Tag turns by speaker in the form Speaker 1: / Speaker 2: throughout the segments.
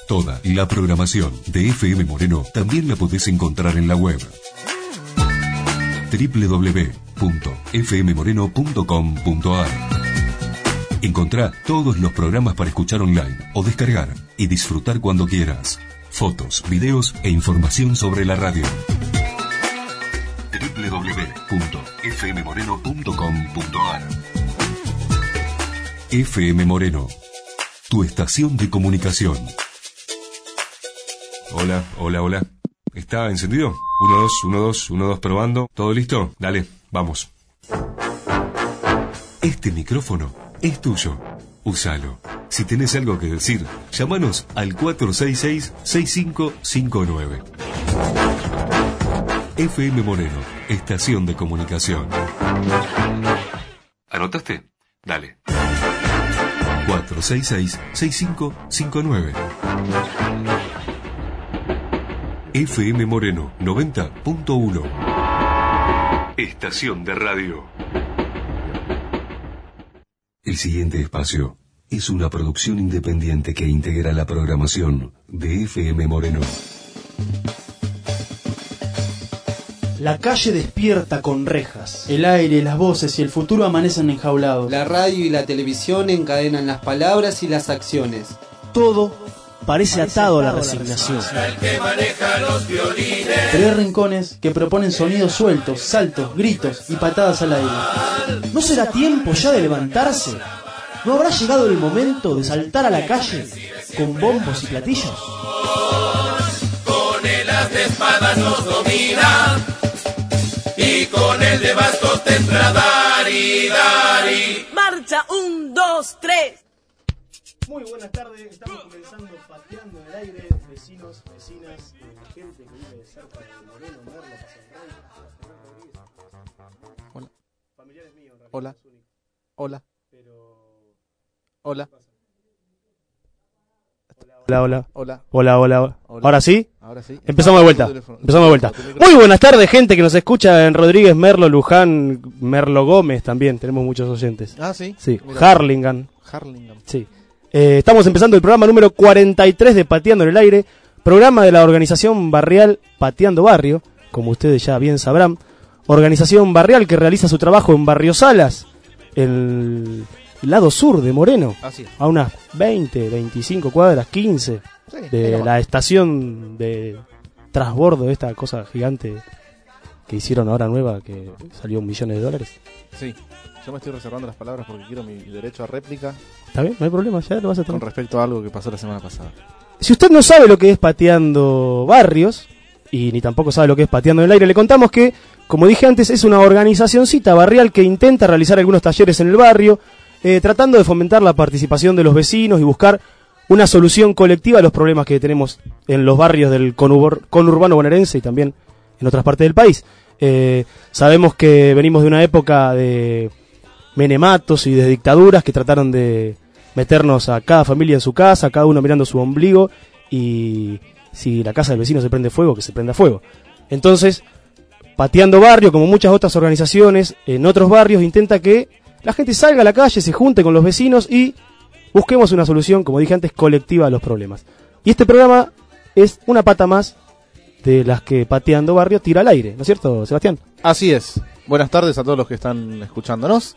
Speaker 1: Toda la programación de FM Moreno también la podés encontrar en la web www.fmmoreno.com.ar. Encontrá todos los programas para escuchar online o descargar y disfrutar cuando quieras. Fotos, videos e información sobre la radio. www.fmmoreno.com.ar. FM Moreno, tu estación de comunicación. Hola, hola, hola. ¿Está encendido? 1, 2, 1, 2, 1, 2, probando. ¿Todo listo? Dale, vamos. Este micrófono es tuyo. Úsalo. Si tenés algo que decir, llámanos al 466-6559. FM Moreno, estación de comunicación. ¿Anotaste? Dale. 466-6559. FM Moreno 90.1. Estación de radio. El siguiente espacio es una producción independiente que integra la programación de FM Moreno.
Speaker 2: La calle despierta con rejas. El aire, las voces y el futuro amanecen enjaulados.
Speaker 3: La radio y la televisión encadenan las palabras y las acciones.
Speaker 2: Todo parece atado a la resignación.
Speaker 4: El que maneja los violines.
Speaker 2: Tres rincones que proponen sonidos sueltos, saltos, gritos y patadas al aire. ¿No será tiempo ya de levantarse? ¿No habrá llegado el momento de saltar a la calle con bombos y platillos?
Speaker 4: Con el as de espadas nos domina y con el de bastos tendrá Dari.
Speaker 5: Marcha, 1, 2, 3.
Speaker 2: Muy buenas tardes, estamos comenzando Pateando en el Aire, vecinos, vecinas, gente que vive cerca de Moreno, Merlo, Pasanray,
Speaker 6: Hola.
Speaker 2: familiares míos, en realidad.
Speaker 6: Hola. Hola.
Speaker 2: Pero...
Speaker 6: Hola.
Speaker 2: Hola.
Speaker 6: Hola.
Speaker 2: Hola, hola, hola. ¿Ahora sí?
Speaker 6: Ahora sí.
Speaker 2: Empezamos de vuelta. Muy buenas tardes, gente que nos escucha en Rodríguez, Merlo, Luján, Merlo Gómez también. Tenemos muchos oyentes.
Speaker 6: Ah, sí.
Speaker 2: Sí,
Speaker 6: Mira.
Speaker 2: Harlingham. Sí. Estamos empezando el programa número 43 de Pateando en el Aire, programa de la organización barrial Pateando Barrio, como ustedes ya bien sabrán. Organización barrial que realiza su trabajo en Barrio Salas, el lado sur de Moreno,
Speaker 6: Así es.
Speaker 2: a unas 20, 25 cuadras, 15
Speaker 6: Sí,
Speaker 2: de la estación de transbordo, esta cosa gigante que hicieron ahora nueva, que salió $1.000.000.
Speaker 6: Sí. Yo me estoy reservando las palabras porque quiero mi derecho a réplica
Speaker 2: ¿Está bien? No hay problema, ya lo vas a tener.
Speaker 6: con respecto a algo que pasó la semana pasada.
Speaker 2: Si usted no sabe lo que es Pateando Barrios, y ni tampoco sabe lo que es Pateando en el Aire, le contamos que, como dije antes, es una organizacioncita barrial que intenta realizar algunos talleres en el barrio, tratando de fomentar la participación de los vecinos y buscar una solución colectiva a los problemas que tenemos en los barrios del conurbano bonaerense y también en otras partes del país. Sabemos que venimos de una época de menematos y de dictaduras que trataron de meternos a cada familia en su casa, cada uno mirando su ombligo, y si la casa del vecino se prende fuego, que se prenda fuego. Entonces, Pateando Barrio, como muchas otras organizaciones en otros barrios, intenta que la gente salga a la calle, se junte con los vecinos y busquemos una solución, como dije antes, colectiva a los problemas. Y este programa es una pata más de las que Pateando Barrio tira al aire, ¿no es cierto, Sebastián?
Speaker 6: Así es. Buenas tardes a todos los que están escuchándonos.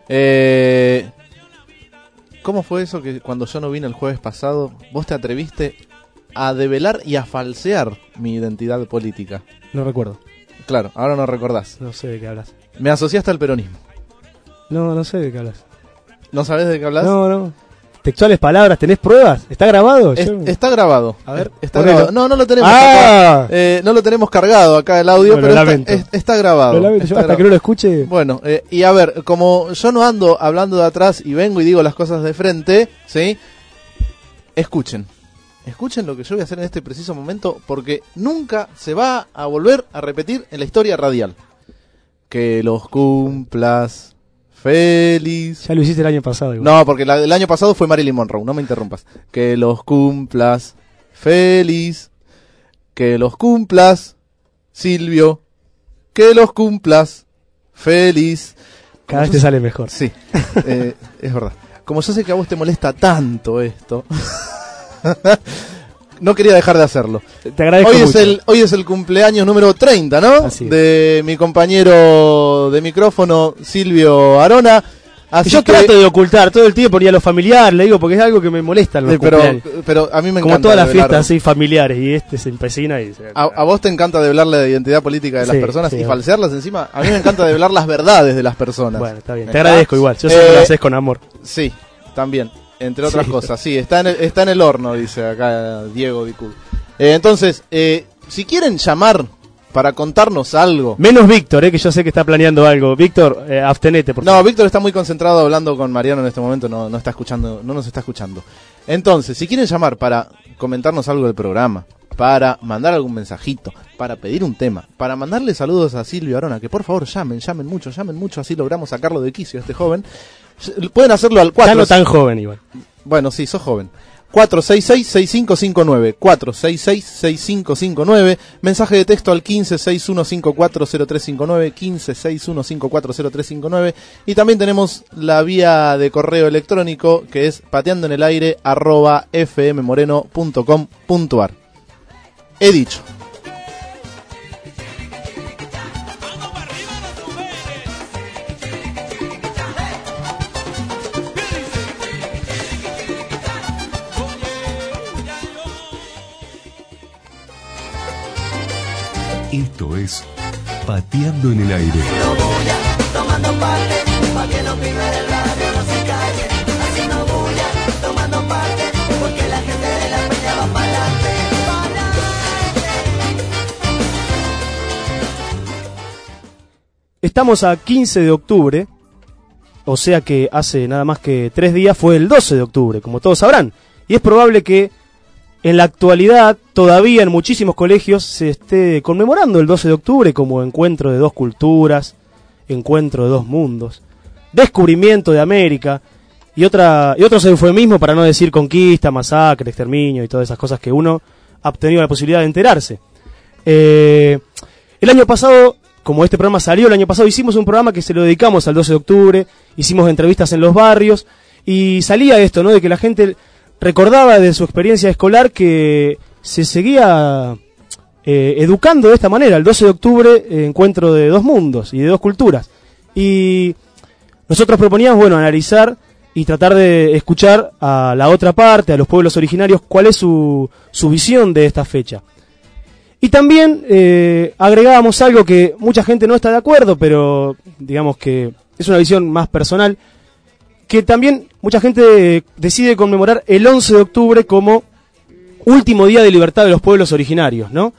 Speaker 6: ¿Cómo fue eso que cuando yo no vine el jueves pasado, vos te atreviste a develar y a falsear mi identidad política?
Speaker 2: No recuerdo.
Speaker 6: Claro, ahora no recordás.
Speaker 2: No sé de qué hablas.
Speaker 6: Me asociaste al peronismo.
Speaker 2: No sé de qué hablas.
Speaker 6: ¿No sabés de qué hablas?
Speaker 2: No. Textuales palabras, ¿tenés pruebas? ¿Está grabado?
Speaker 6: Está grabado.
Speaker 2: A ver,
Speaker 6: está
Speaker 2: ponelo.
Speaker 6: grabado. No lo tenemos
Speaker 2: ¡Ah!
Speaker 6: acá. No lo tenemos cargado acá el audio,
Speaker 2: Bueno,
Speaker 6: pero
Speaker 2: lamento.
Speaker 6: está grabado.
Speaker 2: Lo lamento, yo hasta que no lo escuche.
Speaker 6: Bueno, y a ver, como yo no ando hablando de atrás y vengo y digo las cosas de frente, ¿sí? Escuchen lo que yo voy a hacer en este preciso momento, porque nunca se va a volver a repetir en la historia radial. Que los cumplas feliz.
Speaker 2: Ya lo hiciste el año pasado. Igual.
Speaker 6: No, porque el año pasado fue Marilyn Monroe, no me interrumpas. Que los cumplas feliz. Que los cumplas, Silvio. Que los cumplas feliz.
Speaker 2: Cada vez te sale mejor.
Speaker 6: Sí, es verdad. Como yo sé que a vos te molesta tanto esto, no quería dejar de hacerlo.
Speaker 2: Te agradezco mucho.
Speaker 6: Hoy es el cumpleaños número 30, ¿no?
Speaker 2: Así es.
Speaker 6: De mi compañero de micrófono, Silvio Arona. Así
Speaker 2: yo
Speaker 6: que,
Speaker 2: trato de ocultar todo el tiempo y a los familiares, le digo, porque es algo que me molesta en los cumpleaños.
Speaker 6: pero a mí me encanta.
Speaker 2: Como todas las
Speaker 6: develar-
Speaker 2: fiestas así familiares, y se empecina y
Speaker 6: A vos te encanta develar la identidad política de las
Speaker 2: Sí,
Speaker 6: personas
Speaker 2: sí.
Speaker 6: y falsearlas encima. A mí me encanta develar las verdades de las personas.
Speaker 2: Bueno, está bien. Te
Speaker 6: ¿Está?
Speaker 2: agradezco igual. Yo sé que lo haces con amor.
Speaker 6: Sí, también. Entre otras
Speaker 2: Sí.
Speaker 6: cosas. Sí, está en el horno, dice acá Diego Vicul. Entonces, si quieren llamar para contarnos algo.
Speaker 2: Menos Víctor, que yo sé que está planeando algo. Víctor, abstenete, por favor.
Speaker 6: No, Víctor está muy concentrado hablando con Mariano en este momento, no está escuchando, no nos está escuchando. Entonces, si quieren llamar para comentarnos algo del programa, para mandar algún mensajito, para pedir un tema, para mandarle saludos a Silvio Arona, que por favor llamen mucho, así logramos sacarlo de quicio a este joven. Pueden hacerlo al 4.
Speaker 2: Ya no tan joven, Iván.
Speaker 6: Bueno, sí, sos joven. 466-6559, 466-6559, mensaje de texto al 1561540359, 1561540359, y también tenemos la vía de correo electrónico que es pateandoenelaire@fmmoreno.com.ar. He dicho.
Speaker 1: Esto es Pateando en el Aire.
Speaker 7: Tomando parte, pa' que los pibes del barrio no se callen. Haciendo bulla, tomando parte, porque la gente de la peña va pa'lante.
Speaker 2: Estamos a 15 de octubre, o sea que hace nada más que 3 días fue el 12 de octubre, como todos sabrán. Y es probable que en la actualidad todavía en muchísimos colegios se esté conmemorando el 12 de octubre como encuentro de dos culturas, encuentro de dos mundos, descubrimiento de América y otros eufemismos para no decir conquista, masacre, exterminio y todas esas cosas que uno ha tenido la posibilidad de enterarse. El año pasado, como este programa salió el año pasado, hicimos un programa que se lo dedicamos al 12 de octubre, hicimos entrevistas en los barrios y salía esto, ¿no? De que la gente recordaba de su experiencia escolar que se seguía educando de esta manera, el 12 de octubre, encuentro de dos mundos y de dos culturas. Y nosotros proponíamos, bueno, analizar y tratar de escuchar a la otra parte, a los pueblos originarios, cuál es su visión de esta fecha. Y también agregábamos algo que mucha gente no está de acuerdo, pero digamos que es una visión más personal, que también mucha gente decide conmemorar el 11 de octubre como último día de libertad de los pueblos originarios, ¿no?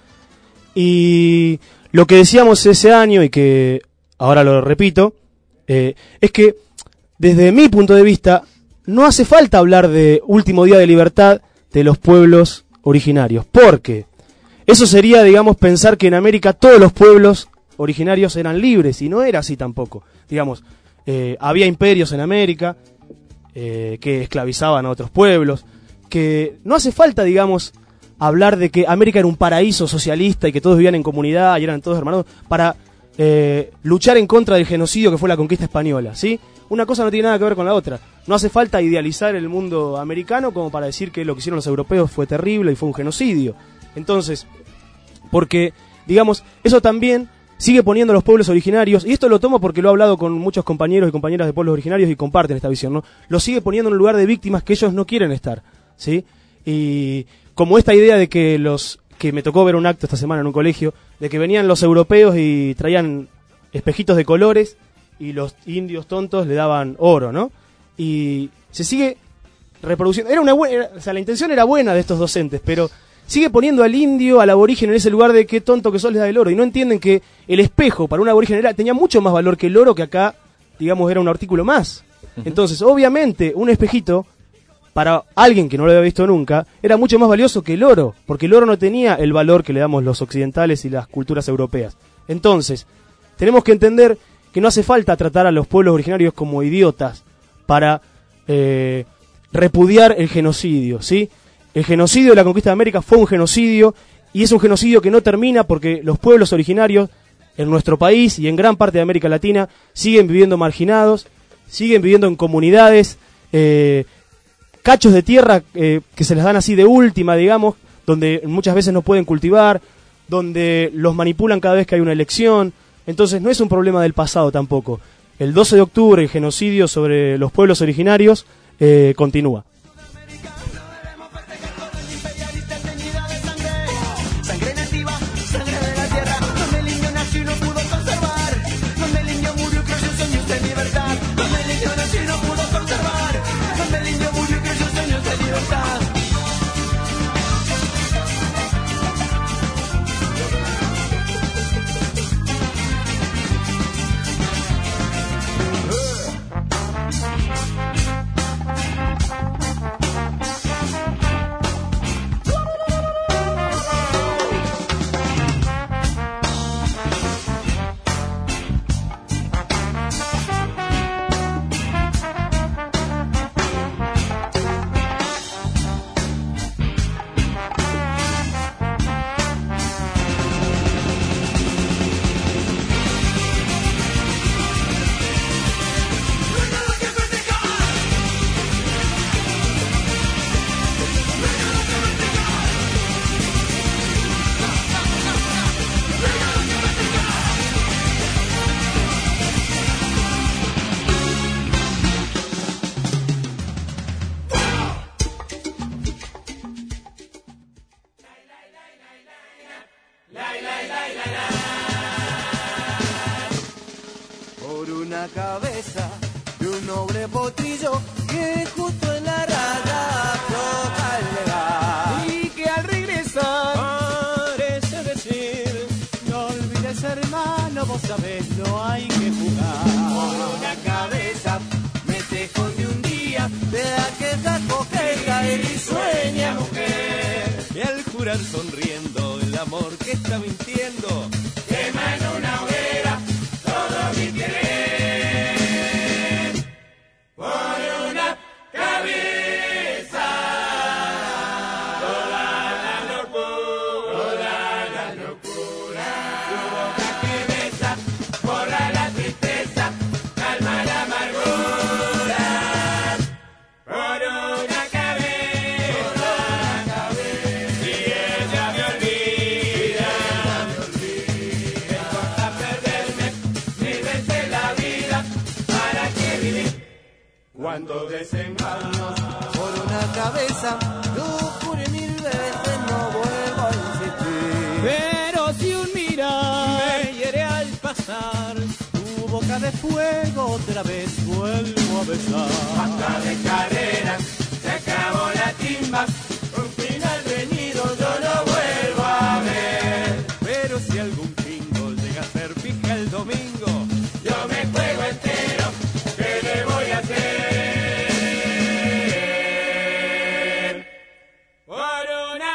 Speaker 2: Y lo que decíamos ese año, y que ahora lo repito, es que desde mi punto de vista no hace falta hablar de último día de libertad de los pueblos originarios, porque eso sería, digamos, pensar que en América todos los pueblos originarios eran libres, y no era así tampoco. Digamos, había imperios en América que esclavizaban a otros pueblos, que no hace falta, digamos, hablar de que América era un paraíso socialista y que todos vivían en comunidad y eran todos hermanos para luchar en contra del genocidio que fue la conquista española, ¿sí? Una cosa no tiene nada que ver con la otra. No hace falta idealizar el mundo americano como para decir que lo que hicieron los europeos fue terrible y fue un genocidio. Entonces, porque, digamos, eso también sigue poniendo a los pueblos originarios, y esto lo tomo porque lo he hablado con muchos compañeros y compañeras de pueblos originarios y comparten esta visión, ¿no? Lo sigue poniendo en un lugar de víctimas que ellos no quieren estar, ¿sí? Y como esta idea de que que me tocó ver un acto esta semana en un colegio, de que venían los europeos y traían espejitos de colores y los indios tontos le daban oro, ¿no? Y se sigue reproduciendo. Era una buena, o sea, la intención era buena de estos docentes, pero sigue poniendo al indio, al aborigen en ese lugar de qué tonto que sos, les da el oro. Y no entienden que el espejo para un aborigen tenía mucho más valor que el oro, que acá, digamos, era un artículo más. Entonces, obviamente, un espejito, para alguien que no lo había visto nunca, era mucho más valioso que el oro, porque el oro no tenía el valor que le damos los occidentales y las culturas europeas. Entonces, tenemos que entender que no hace falta tratar a los pueblos originarios como idiotas para repudiar el genocidio, ¿sí? El genocidio de la conquista de América fue un genocidio, y es un genocidio que no termina porque los pueblos originarios en nuestro país y en gran parte de América Latina siguen viviendo marginados, siguen viviendo en comunidades, cachos de tierra que se les dan así de última, digamos, donde muchas veces no pueden cultivar, donde los manipulan cada vez que hay una elección. Entonces no es un problema del pasado tampoco. El 12 de octubre, el genocidio sobre los pueblos originarios continúa.
Speaker 7: Sangre nativa, sangre de la tierra, donde el indio nació y no pudo conservar, donde el indio murió y creyó en sueños de libertad, donde el indio nació y no pudo conservar, donde el indio murió y creyó en sueños de libertad. Por una cabeza de un noble potrillo que justo en la raya toca el legal. Y que al regresar parece decir: no olvides, hermano, vos sabés, no hay que jugar. Por una cabeza me te esconde un día de aquella coqueta y risueña mujer. Y al jurar sonriendo el amor que está mintiendo, quema en una hoguera todo mi querer. Por una cabeza toda la locura, su boca que besa, borra la tristeza, calma la amargura. Por una cabeza, y ella me olvida, me importa perderme mil veces la vida, ¿para qué vivir cuando desengaños? Por una cabeza yo juré mil veces, no vuelvo a insistir. Pero si un mirar me hiere al pasar, tu boca de fuego otra vez vuelvo a besar. Basta de carreras, se acabó la timba, un final reñido yo no vuelvo a ver. Pero si algún pingo llega a ser fija el domingo, yo me juego entero, ¿qué le voy a hacer? Por una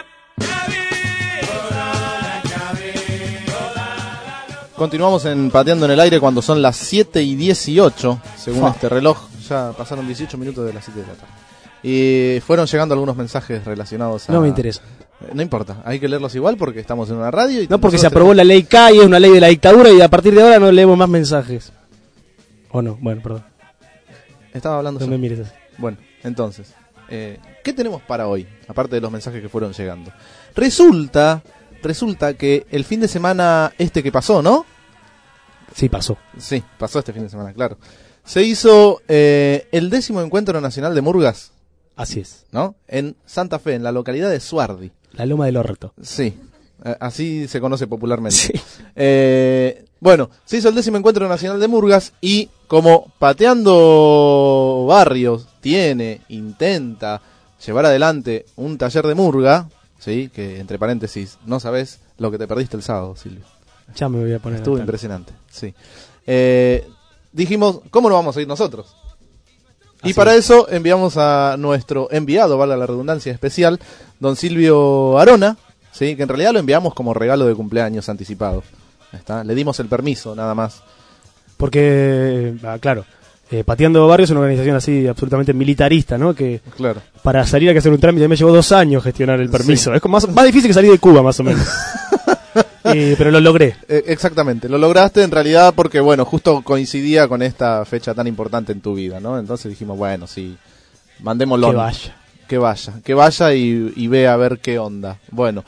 Speaker 6: Continuamos en Pateando en el Aire cuando son las 7:18, según este reloj. Ya pasaron 18 minutos de las 7 de la tarde. Y fueron llegando algunos mensajes relacionados a...
Speaker 2: No me interesa.
Speaker 6: No importa, hay que leerlos igual porque estamos en una radio. Y
Speaker 2: no porque se aprobó la ley K y es una ley de la dictadura y a partir de ahora no leemos más mensajes. ¿O no? Bueno, perdón.
Speaker 6: Estaba hablando...
Speaker 2: No me mires así.
Speaker 6: Bueno, entonces, ¿qué tenemos para hoy? Aparte de los mensajes que fueron llegando. Resulta que el fin de semana que pasó, ¿no?
Speaker 2: Sí, pasó.
Speaker 6: Sí, pasó este fin de semana, claro. Se hizo el 10º Encuentro Nacional de Murgas.
Speaker 2: Así es.
Speaker 6: ¿No? En Santa Fe, en la localidad de Suardi.
Speaker 2: La Loma del Orto.
Speaker 6: Sí, así se conoce popularmente.
Speaker 2: Sí.
Speaker 6: Bueno, se hizo el 10º Encuentro Nacional de Murgas y como Pateando Barrios intenta llevar adelante un taller de murga, ¿sí? Que entre paréntesis, no sabés lo que te perdiste el sábado, Silvio.
Speaker 2: Ya me voy a poner.
Speaker 6: Estuvo impresionante, sí. Dijimos, ¿cómo no vamos a ir nosotros? Y para eso enviamos a nuestro enviado, valga la redundancia especial, don Silvio Arona, ¿sí? Que en realidad lo enviamos como regalo de cumpleaños anticipado. ¿Está? Le dimos el permiso, nada más.
Speaker 2: Porque, claro, Pateando Barrios es una organización así absolutamente militarista, ¿no? Que
Speaker 6: claro.
Speaker 2: Para salir hay que hacer un trámite, me llevó 2 años gestionar el permiso.
Speaker 6: Sí.
Speaker 2: Es como más difícil que salir de Cuba, más o menos. Pero lo logré.
Speaker 6: Exactamente, lo lograste en realidad porque, bueno, justo coincidía con esta fecha tan importante en tu vida, ¿no? Entonces dijimos, bueno, sí, mandémoslo.
Speaker 2: Que vaya.
Speaker 6: que vaya y vea a ver qué onda. Bueno,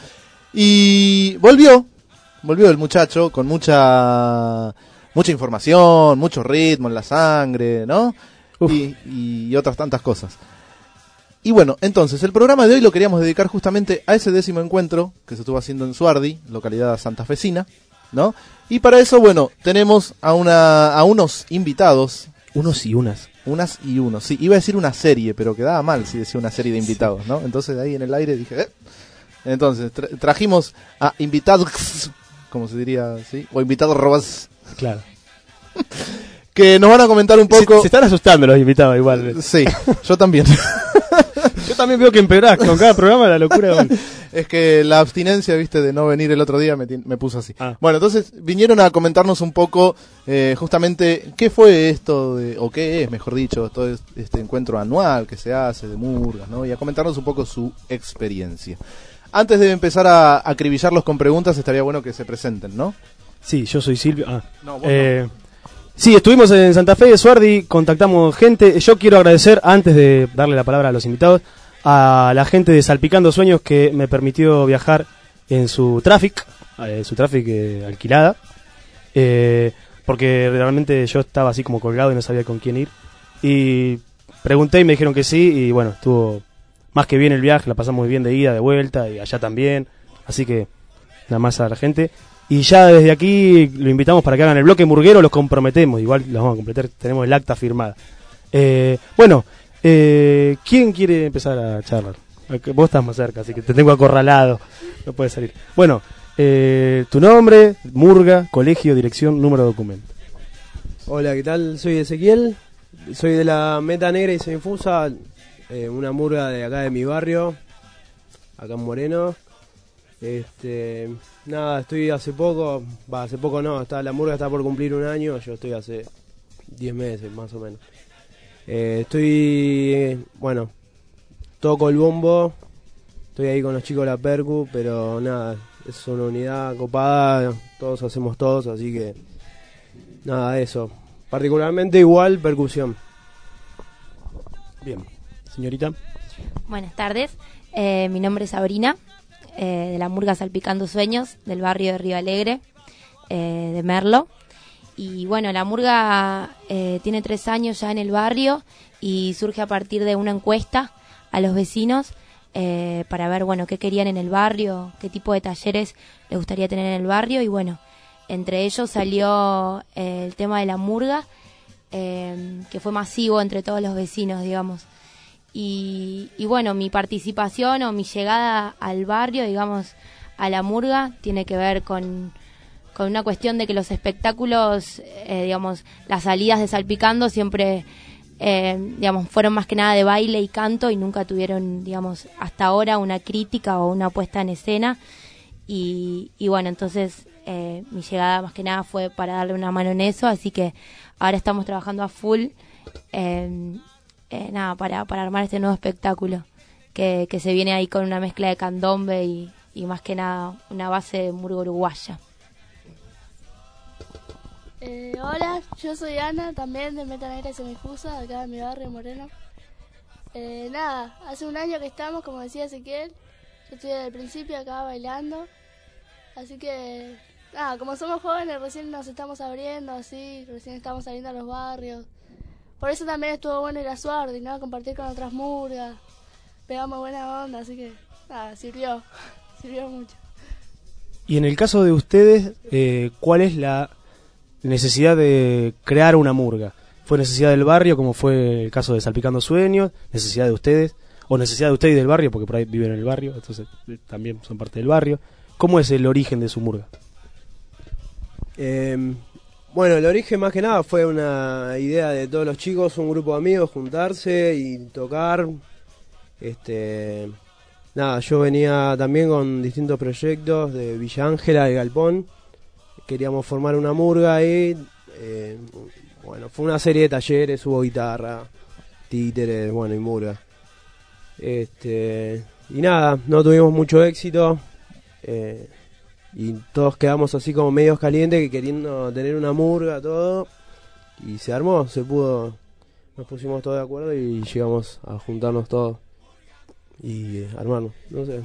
Speaker 6: y volvió el muchacho con mucha información, mucho ritmo en la sangre, ¿no? Y otras tantas cosas. Y bueno, entonces el programa de hoy lo queríamos dedicar justamente a ese 10º encuentro que se estuvo haciendo en Suardi, localidad santafesina, ¿no? Y para eso, bueno, tenemos a unos invitados.
Speaker 2: Unos y unas.
Speaker 6: Unas y unos, sí, iba a decir una serie, pero quedaba mal si decía una serie de invitados, ¿no? Entonces de ahí en el aire dije, Entonces trajimos a invitados, como se diría, ¿sí? O invitados robas.
Speaker 2: Claro.
Speaker 6: Que nos van a comentar un poco.
Speaker 2: Se están asustando los invitados igual.
Speaker 6: Sí, yo también.
Speaker 2: Yo también veo que empeorás con cada programa la locura. Bueno.
Speaker 6: Es que la abstinencia, viste, de no venir el otro día me puso así. Bueno, entonces vinieron a comentarnos un poco justamente qué fue esto, o qué es, mejor dicho, todo este encuentro anual que se hace de murgas, ¿no? Y a comentarnos un poco su experiencia. Antes de empezar a acribillarlos con preguntas, estaría bueno que se presenten, ¿no?
Speaker 2: Sí, yo soy Silvio.
Speaker 6: No, vos no.
Speaker 2: Sí, estuvimos en Santa Fe de Suardi, contactamos gente. Yo quiero agradecer, antes de darle la palabra a los invitados, a la gente de Salpicando Sueños que me permitió viajar en su Traffic alquilada, porque realmente yo estaba así como colgado y no sabía con quién ir. Y pregunté y me dijeron que sí, y bueno, estuvo más que bien el viaje, la pasamos muy bien de ida, de vuelta, y allá también. Así que nada más a la gente. Y ya desde aquí lo invitamos para que hagan el bloque murguero, los comprometemos, igual los vamos a completar, tenemos el acta firmada. Bueno, ¿quién quiere empezar a charlar? Vos estás más cerca, así que te tengo acorralado, no puedes salir. Bueno, tu nombre, murga, colegio, dirección, número de documento.
Speaker 8: Hola, ¿qué tal? Soy Ezequiel, soy de la Meta Negra y Semifusa, una murga de acá de mi barrio, acá en Moreno. Nada, estoy hace poco no, la murga está por cumplir 1 año, yo estoy hace 10 meses más o menos. Bueno, toco el bombo, estoy ahí con los chicos de la percu, pero nada, es una unidad copada, todos hacemos todos, así que nada, eso. Particularmente igual percusión.
Speaker 2: Bien, señorita.
Speaker 9: Buenas tardes, mi nombre es Sabrina. De la murga Salpicando Sueños, del barrio de Río Alegre, de Merlo. Y bueno, la murga tiene 3 años ya en el barrio y surge a partir de una encuesta a los vecinos para ver, bueno, qué querían en el barrio, qué tipo de talleres les gustaría tener en el barrio. Y bueno, entre ellos salió el tema de la murga, que fue masivo entre todos los vecinos, digamos. Y bueno, mi participación o mi llegada al barrio, digamos, a la murga, tiene que ver con una cuestión de que los espectáculos, digamos, las salidas de Salpicando siempre, digamos, fueron más que nada de baile y canto y nunca tuvieron, digamos, hasta ahora una crítica o una puesta en escena. Y bueno, entonces mi llegada más que nada fue para darle una mano en eso, así que ahora estamos trabajando a full. Nada, para armar este nuevo espectáculo que se viene ahí con una mezcla de candombe y más que nada una base de murga uruguaya.
Speaker 10: Hola, yo soy Ana, también de Meta Negra y Semifusa, acá de mi barrio Moreno. Nada, hace 1 año que estamos, como decía Ezequiel, yo estoy desde el principio acá bailando, así que nada, como somos jóvenes recién nos estamos abriendo así, recién estamos saliendo a los barrios. Por eso también estuvo bueno ir a Suardi, ¿no? Compartir con otras murgas, pegamos buena onda, así que nada, sirvió mucho.
Speaker 2: Y en el caso de ustedes, ¿cuál es la necesidad de crear una murga? ¿Fue necesidad del barrio, como fue el caso de Salpicando Sueños? ¿Necesidad de ustedes? ¿O necesidad de ustedes del barrio, porque por ahí viven en el barrio, entonces también son parte del barrio? ¿Cómo es el origen de su murga?
Speaker 8: Bueno, el origen más que nada fue una idea de todos los chicos, un grupo de amigos, juntarse y tocar. Nada, yo venía también con distintos proyectos de Villa Ángela, de Galpón. Queríamos formar una murga ahí. Bueno, fue una serie de talleres, hubo guitarra, títeres, bueno, y murga. Y nada, no tuvimos mucho éxito. Y todos quedamos así como medios calientes, que queriendo tener una murga, todo. Y se armó, se pudo. Nos pusimos todos de acuerdo y llegamos a juntarnos todos. y armarnos, no sé.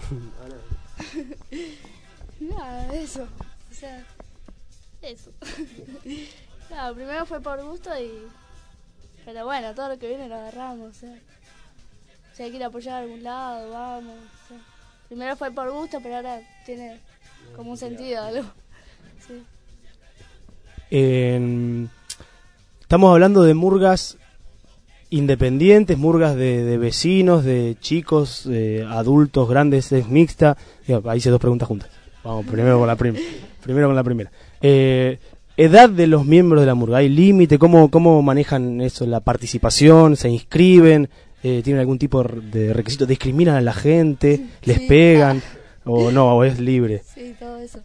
Speaker 10: Nada, eso. O sea, eso. Claro, primero fue por gusto pero bueno, todo lo que viene lo agarramos, o sea. Si hay que ir a apoyar a algún lado, vamos. O sea. Primero fue por gusto, pero ahora tiene como un sentido algo. Sí.
Speaker 2: Estamos hablando de murgas independientes, murgas de vecinos, de chicos, adultos, grandes, es mixta. Ahí hice dos preguntas juntas. Vamos, primero con la primera. Edad de los miembros de la murga, ¿hay límite? ¿Cómo manejan eso, la participación? ¿Se inscriben? ¿Tienen algún tipo de requisito? ¿Discriminan a la gente? ¿Les pegan? ¿O no? ¿O es libre?
Speaker 10: Sí, todo eso.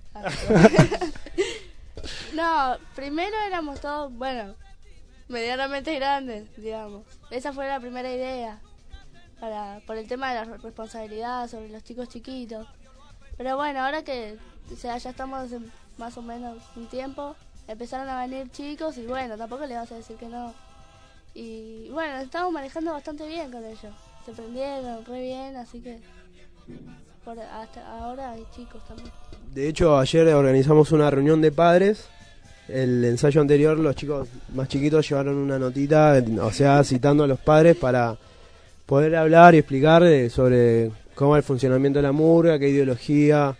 Speaker 10: No, primero éramos todos, bueno, medianamente grandes, digamos. Esa fue la primera idea, por el tema de la responsabilidad sobre los chicos chiquitos. Pero bueno, ahora que ya estamos hace más o menos un tiempo, empezaron a venir chicos y bueno, tampoco le vas a decir que no. Y bueno, estamos manejando bastante bien con ellos. Se prendieron re bien, así que hasta ahora hay chicos también.
Speaker 8: De hecho, ayer organizamos una reunión de padres. El ensayo anterior, los chicos más chiquitos llevaron una notita, o sea, citando a los padres para poder hablar y explicar sobre cómo es el funcionamiento de la murga, qué ideología.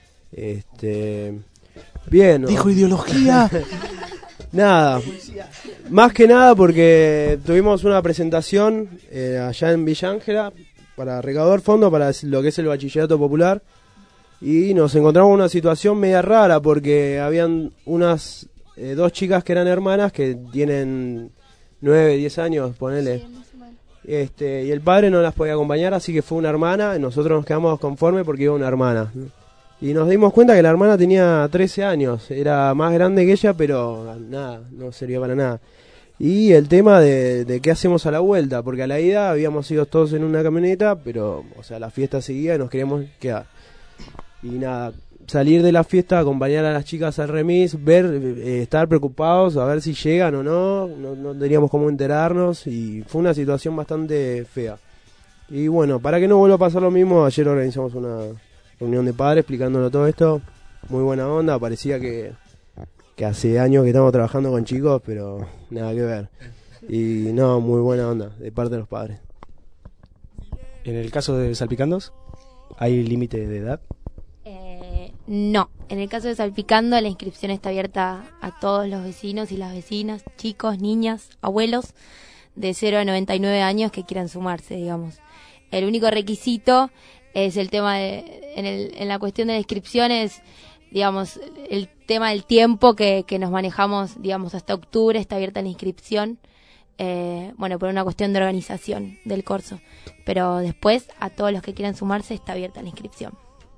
Speaker 8: Bien.
Speaker 6: ¿Dijo ideología?
Speaker 8: Nada. Más que nada porque tuvimos una presentación allá en Villa Ángela para recaudar fondos para lo que es el bachillerato popular. Y nos encontramos en una situación media rara porque habían unas dos chicas que eran hermanas que tienen 9, 10 años, ponele. Sí, y el padre no las podía acompañar, así que fue una hermana y nosotros nos quedamos conformes porque iba una hermana. Y nos dimos cuenta que la hermana tenía 13 años, era más grande que ella, pero nada, no servía para nada. Y el tema de qué hacemos a la vuelta, porque a la ida habíamos ido todos en una camioneta, pero, o sea, la fiesta seguía y nos queríamos quedar. Y nada, salir de la fiesta, acompañar a las chicas al remis, ver, estar preocupados, a ver si llegan o no teníamos cómo enterarnos y fue una situación bastante fea. Y bueno, para que no vuelva a pasar lo mismo, ayer organizamos una reunión de padres explicándolo todo esto, muy buena onda, parecía que hace años que estamos trabajando con chicos, pero nada que ver. Y no, muy buena onda de parte de los padres.
Speaker 2: En el caso de Salpicandos, ¿hay límite de edad?
Speaker 9: No, en el caso de Salpicando la inscripción está abierta a todos los vecinos y las vecinas, chicos, niñas, abuelos de 0 a 99 años que quieran sumarse, digamos. El único requisito es el tema en la cuestión de la inscripción es, digamos, el tema del tiempo que nos manejamos, digamos, hasta octubre está abierta la inscripción, bueno, por una cuestión de organización del curso, pero después a todos los que quieran sumarse está abierta la inscripción.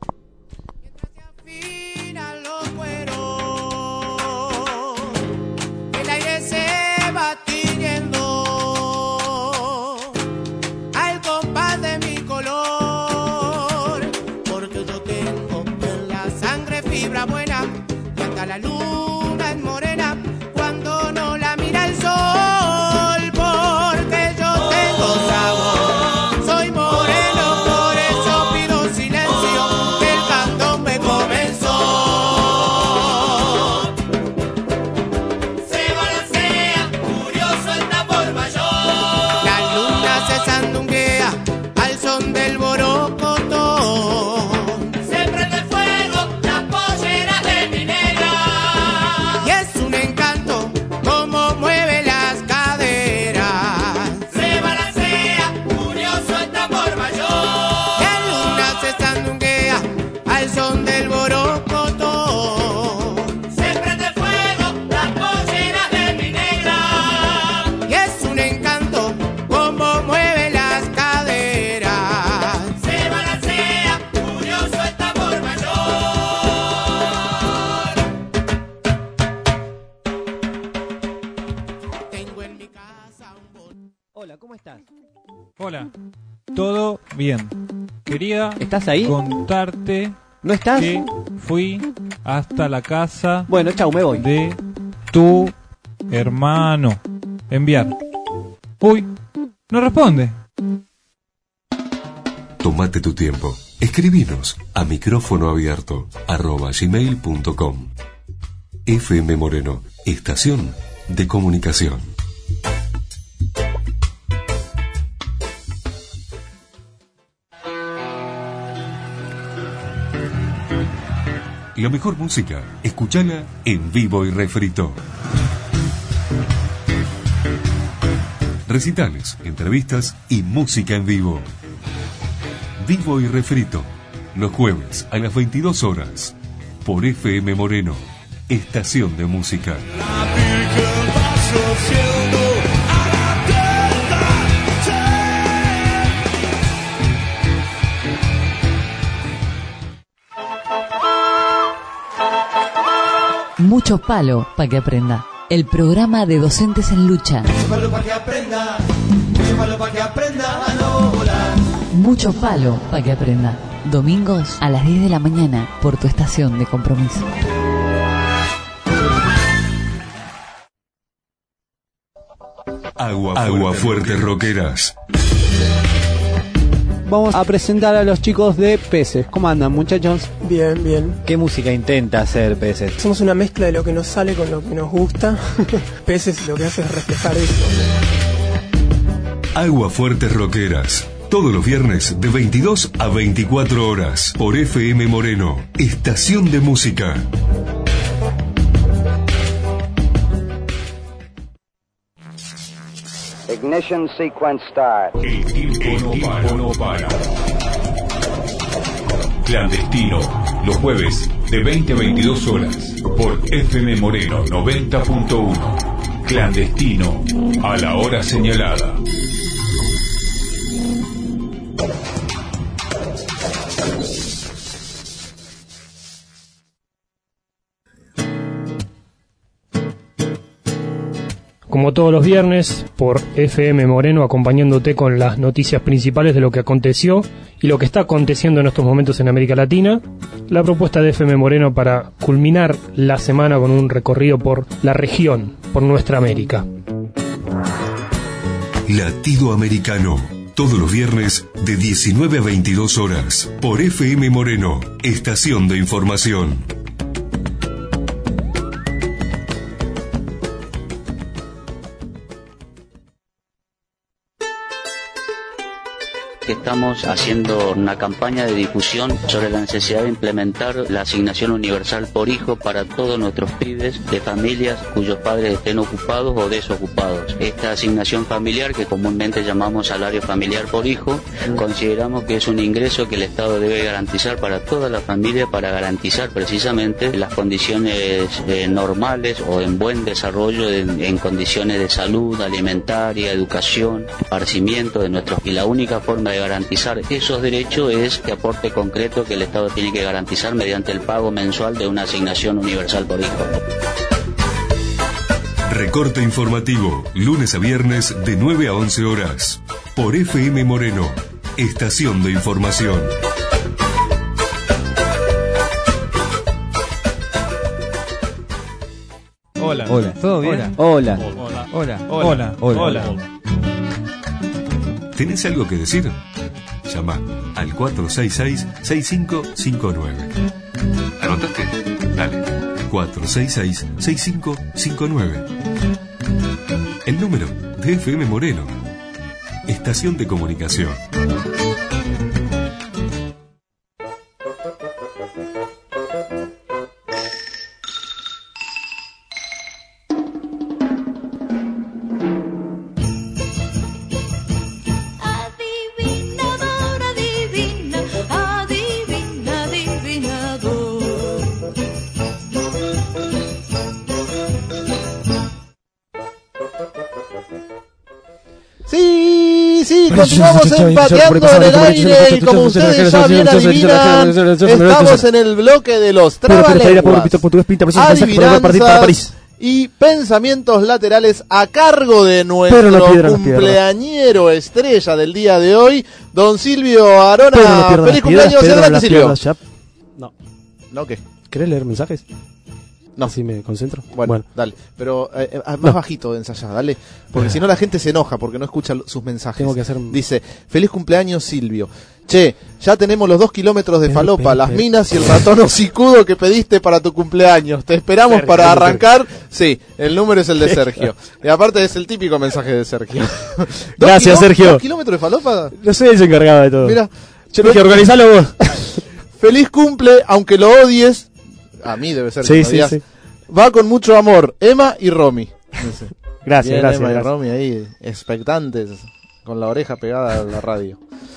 Speaker 7: El aire se va tiñendo al compás de mi color, porque yo tengo en la sangre fibra buena y hasta la luna es morena cuando no la mira el sol, porque yo tengo sabor, soy moreno, por eso pido silencio, que el candombe comenzó. Se balancea, curioso el tambor mayor, la luna se sandunguea al son del borocotón, se prende fuego la pollera de mi negra, y es un encanto como mueve las caderas. Se balancea, curioso el tambor mayor, la luna se sandunguea al son del borocotón, se prende fuego la pollera de mi negra, y es un encanto como mueve las caderas. Se balancea, curioso el tambor mayor. Tengo en mi casa un botón.
Speaker 11: Hola, ¿cómo estás?
Speaker 12: Hola, todo bien. Quería
Speaker 11: ¿Estás ahí?
Speaker 12: contarte
Speaker 11: ¿No estás?
Speaker 12: que fui hasta la casa
Speaker 11: Bueno, chau, me voy.
Speaker 12: de tu hermano. Enviar. Uy, no responde.
Speaker 1: Tómate tu tiempo. Escribinos a micrófonoabierto@gmail.com. FM Moreno, estación de comunicación. La mejor música, escúchala en vivo y refrito. Recitales, entrevistas y música en vivo. Vivo y refrito, los jueves a las 22 horas, por FM Moreno, estación de música.
Speaker 11: Mucho palo para que aprenda. El programa de docentes en lucha.
Speaker 7: Mucho palo para que aprenda. Mucho palo para que aprenda a no volar.
Speaker 11: Mucho palo para que aprenda. Domingos a las 10 de la mañana por tu estación de compromiso.
Speaker 1: Agua Fuerte Rockeras.
Speaker 13: Vamos a presentar a los chicos de Peces. ¿Cómo andan, muchachos?
Speaker 14: Bien, bien.
Speaker 13: ¿Qué música intenta hacer Peces?
Speaker 14: Somos una mezcla de lo que nos sale con lo que nos gusta. Peces lo que hace es reflejar eso.
Speaker 1: Agua Fuerte Rockeras. Todos los viernes de 22 a 24 horas por FM Moreno, estación de música.
Speaker 15: Ignition sequence start.
Speaker 16: El tiempo no para. Clandestino, los jueves de 20 a 22 horas por FM Moreno 90.1. Clandestino, a la hora señalada.
Speaker 17: Como todos los viernes, por FM Moreno, acompañándote con las noticias principales de lo que aconteció y lo que está aconteciendo en estos momentos en América Latina. La propuesta de FM Moreno para culminar la semana con un recorrido por la región, por nuestra América.
Speaker 1: Latido Americano. Todos los viernes de 19 a 22 horas por FM Moreno, estación de información.
Speaker 18: Estamos haciendo una campaña de difusión sobre la necesidad de implementar la asignación universal por hijo para todos nuestros pibes de familias cuyos padres estén ocupados o desocupados. Esta asignación familiar, que comúnmente llamamos salario familiar por hijo, consideramos que es un ingreso que el Estado debe garantizar para toda la familia, para garantizar precisamente las condiciones normales o en buen desarrollo en condiciones de salud, alimentaria, educación, esparcimiento de nuestros, y la única forma de garantizar esos derechos es que aporte concreto que el Estado tiene que garantizar mediante el pago mensual de una asignación universal por hijo.
Speaker 1: Recorte informativo, lunes a viernes de 9 a 11 horas, por FM Moreno, estación de información.
Speaker 12: Hola.
Speaker 13: Hola.
Speaker 12: ¿Todo bien?
Speaker 13: Hola.
Speaker 12: Hola. Hola. Hola.
Speaker 1: ¿Tenés algo que decir? Llama al 466-6559. ¿Anotaste? Dale. 466-6559. El número de FM Moreno. Estación de comunicación.
Speaker 6: Continuamos empateando en el aire y como ustedes ya bien adivinan, estamos en el bloque de los trabalenguas, adivinanzas y pensamientos laterales a cargo de nuestro cumpleañero estrella del día de hoy, don Silvio Arona. Feliz cumpleaños, adelante Silvio.
Speaker 2: No.
Speaker 6: ¿No qué?
Speaker 2: ¿Querés leer mensajes?
Speaker 6: No.
Speaker 2: Así me concentro.
Speaker 6: Bueno, dale. Pero más bajito de ensayar, dale. Porque si no la gente se enoja porque no escucha sus mensajes.
Speaker 2: Tengo que hacer...
Speaker 6: Dice, feliz cumpleaños Silvio. Che, ya tenemos los 2 kilómetros de falopa, las minas y el ratón hocicudo que pediste para tu cumpleaños. Te esperamos
Speaker 2: Sergio,
Speaker 6: para arrancar. Sí, el número es el de Sergio. Y aparte es el típico mensaje de Sergio.
Speaker 2: Gracias, Sergio.
Speaker 6: 2 kilómetros de falopa.
Speaker 2: No sé, él se encargaba de todo.
Speaker 6: Mira,
Speaker 2: yo dije, organizalo vos.
Speaker 6: Feliz cumple, aunque lo odies. A mí debe ser.
Speaker 2: Sí, sí, sí.
Speaker 6: Va con mucho amor, Emma y Romy.
Speaker 2: Gracias,
Speaker 6: bien,
Speaker 2: gracias.
Speaker 6: Emma
Speaker 2: gracias.
Speaker 6: y Romy ahí, expectantes, con la oreja pegada a la radio.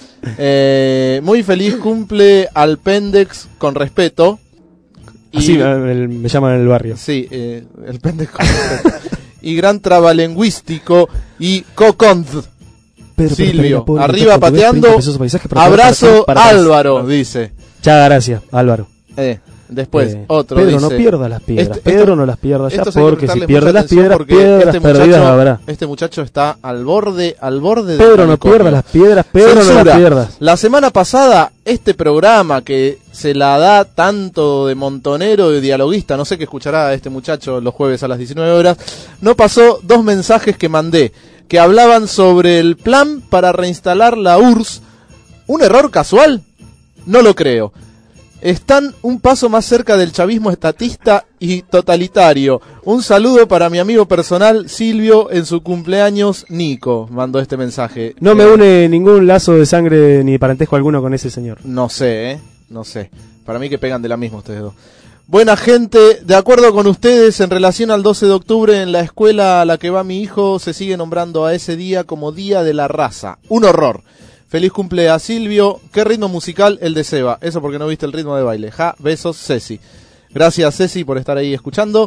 Speaker 6: Muy feliz cumple al Pendex con respeto.
Speaker 2: Así me llaman en el barrio.
Speaker 6: Sí, el Pendex con respeto. Y gran trabalingüístico y cocond. Silvio, arriba pateando. Abrazo Álvaro, dice.
Speaker 2: Chao, gracias, Álvaro.
Speaker 6: Después, otro
Speaker 2: Pedro,
Speaker 6: dice,
Speaker 2: no pierda las piedras.
Speaker 6: Pedro,
Speaker 2: Pedro, no las pierda ya, porque si
Speaker 6: mucha
Speaker 2: pierde las
Speaker 6: atención
Speaker 2: piedras,
Speaker 6: porque
Speaker 2: piedras perdidas habrá.
Speaker 6: Este muchacho está al borde del
Speaker 2: Pedro, no pierda las piedras, Pedro,
Speaker 6: Censura.
Speaker 2: no las pierdas.
Speaker 6: La semana pasada, este programa que se la da tanto de montonero, de dialoguista, no sé qué escuchará este muchacho los jueves a las 19 horas, no pasó 2 mensajes que mandé, que hablaban sobre el plan para reinstalar la URSS. ¿Un error casual? No lo creo. Están un paso más cerca del chavismo estatista y totalitario. Un saludo para mi amigo personal Silvio en su cumpleaños. Nico mandó este mensaje.
Speaker 2: No me une ningún lazo de sangre ni de parentesco alguno con ese señor.
Speaker 6: No sé, no sé. Para mí que pegan de la misma ustedes dos. Buena gente, de acuerdo con ustedes, en relación al 12 de octubre en la escuela a la que va mi hijo, se sigue nombrando a ese día como Día de la Raza. Un horror. Feliz cumple a Silvio. ¿Qué ritmo musical el de Seba? Eso porque no viste el ritmo de baile. Ja, besos, Ceci. Gracias, Ceci, por estar ahí escuchando.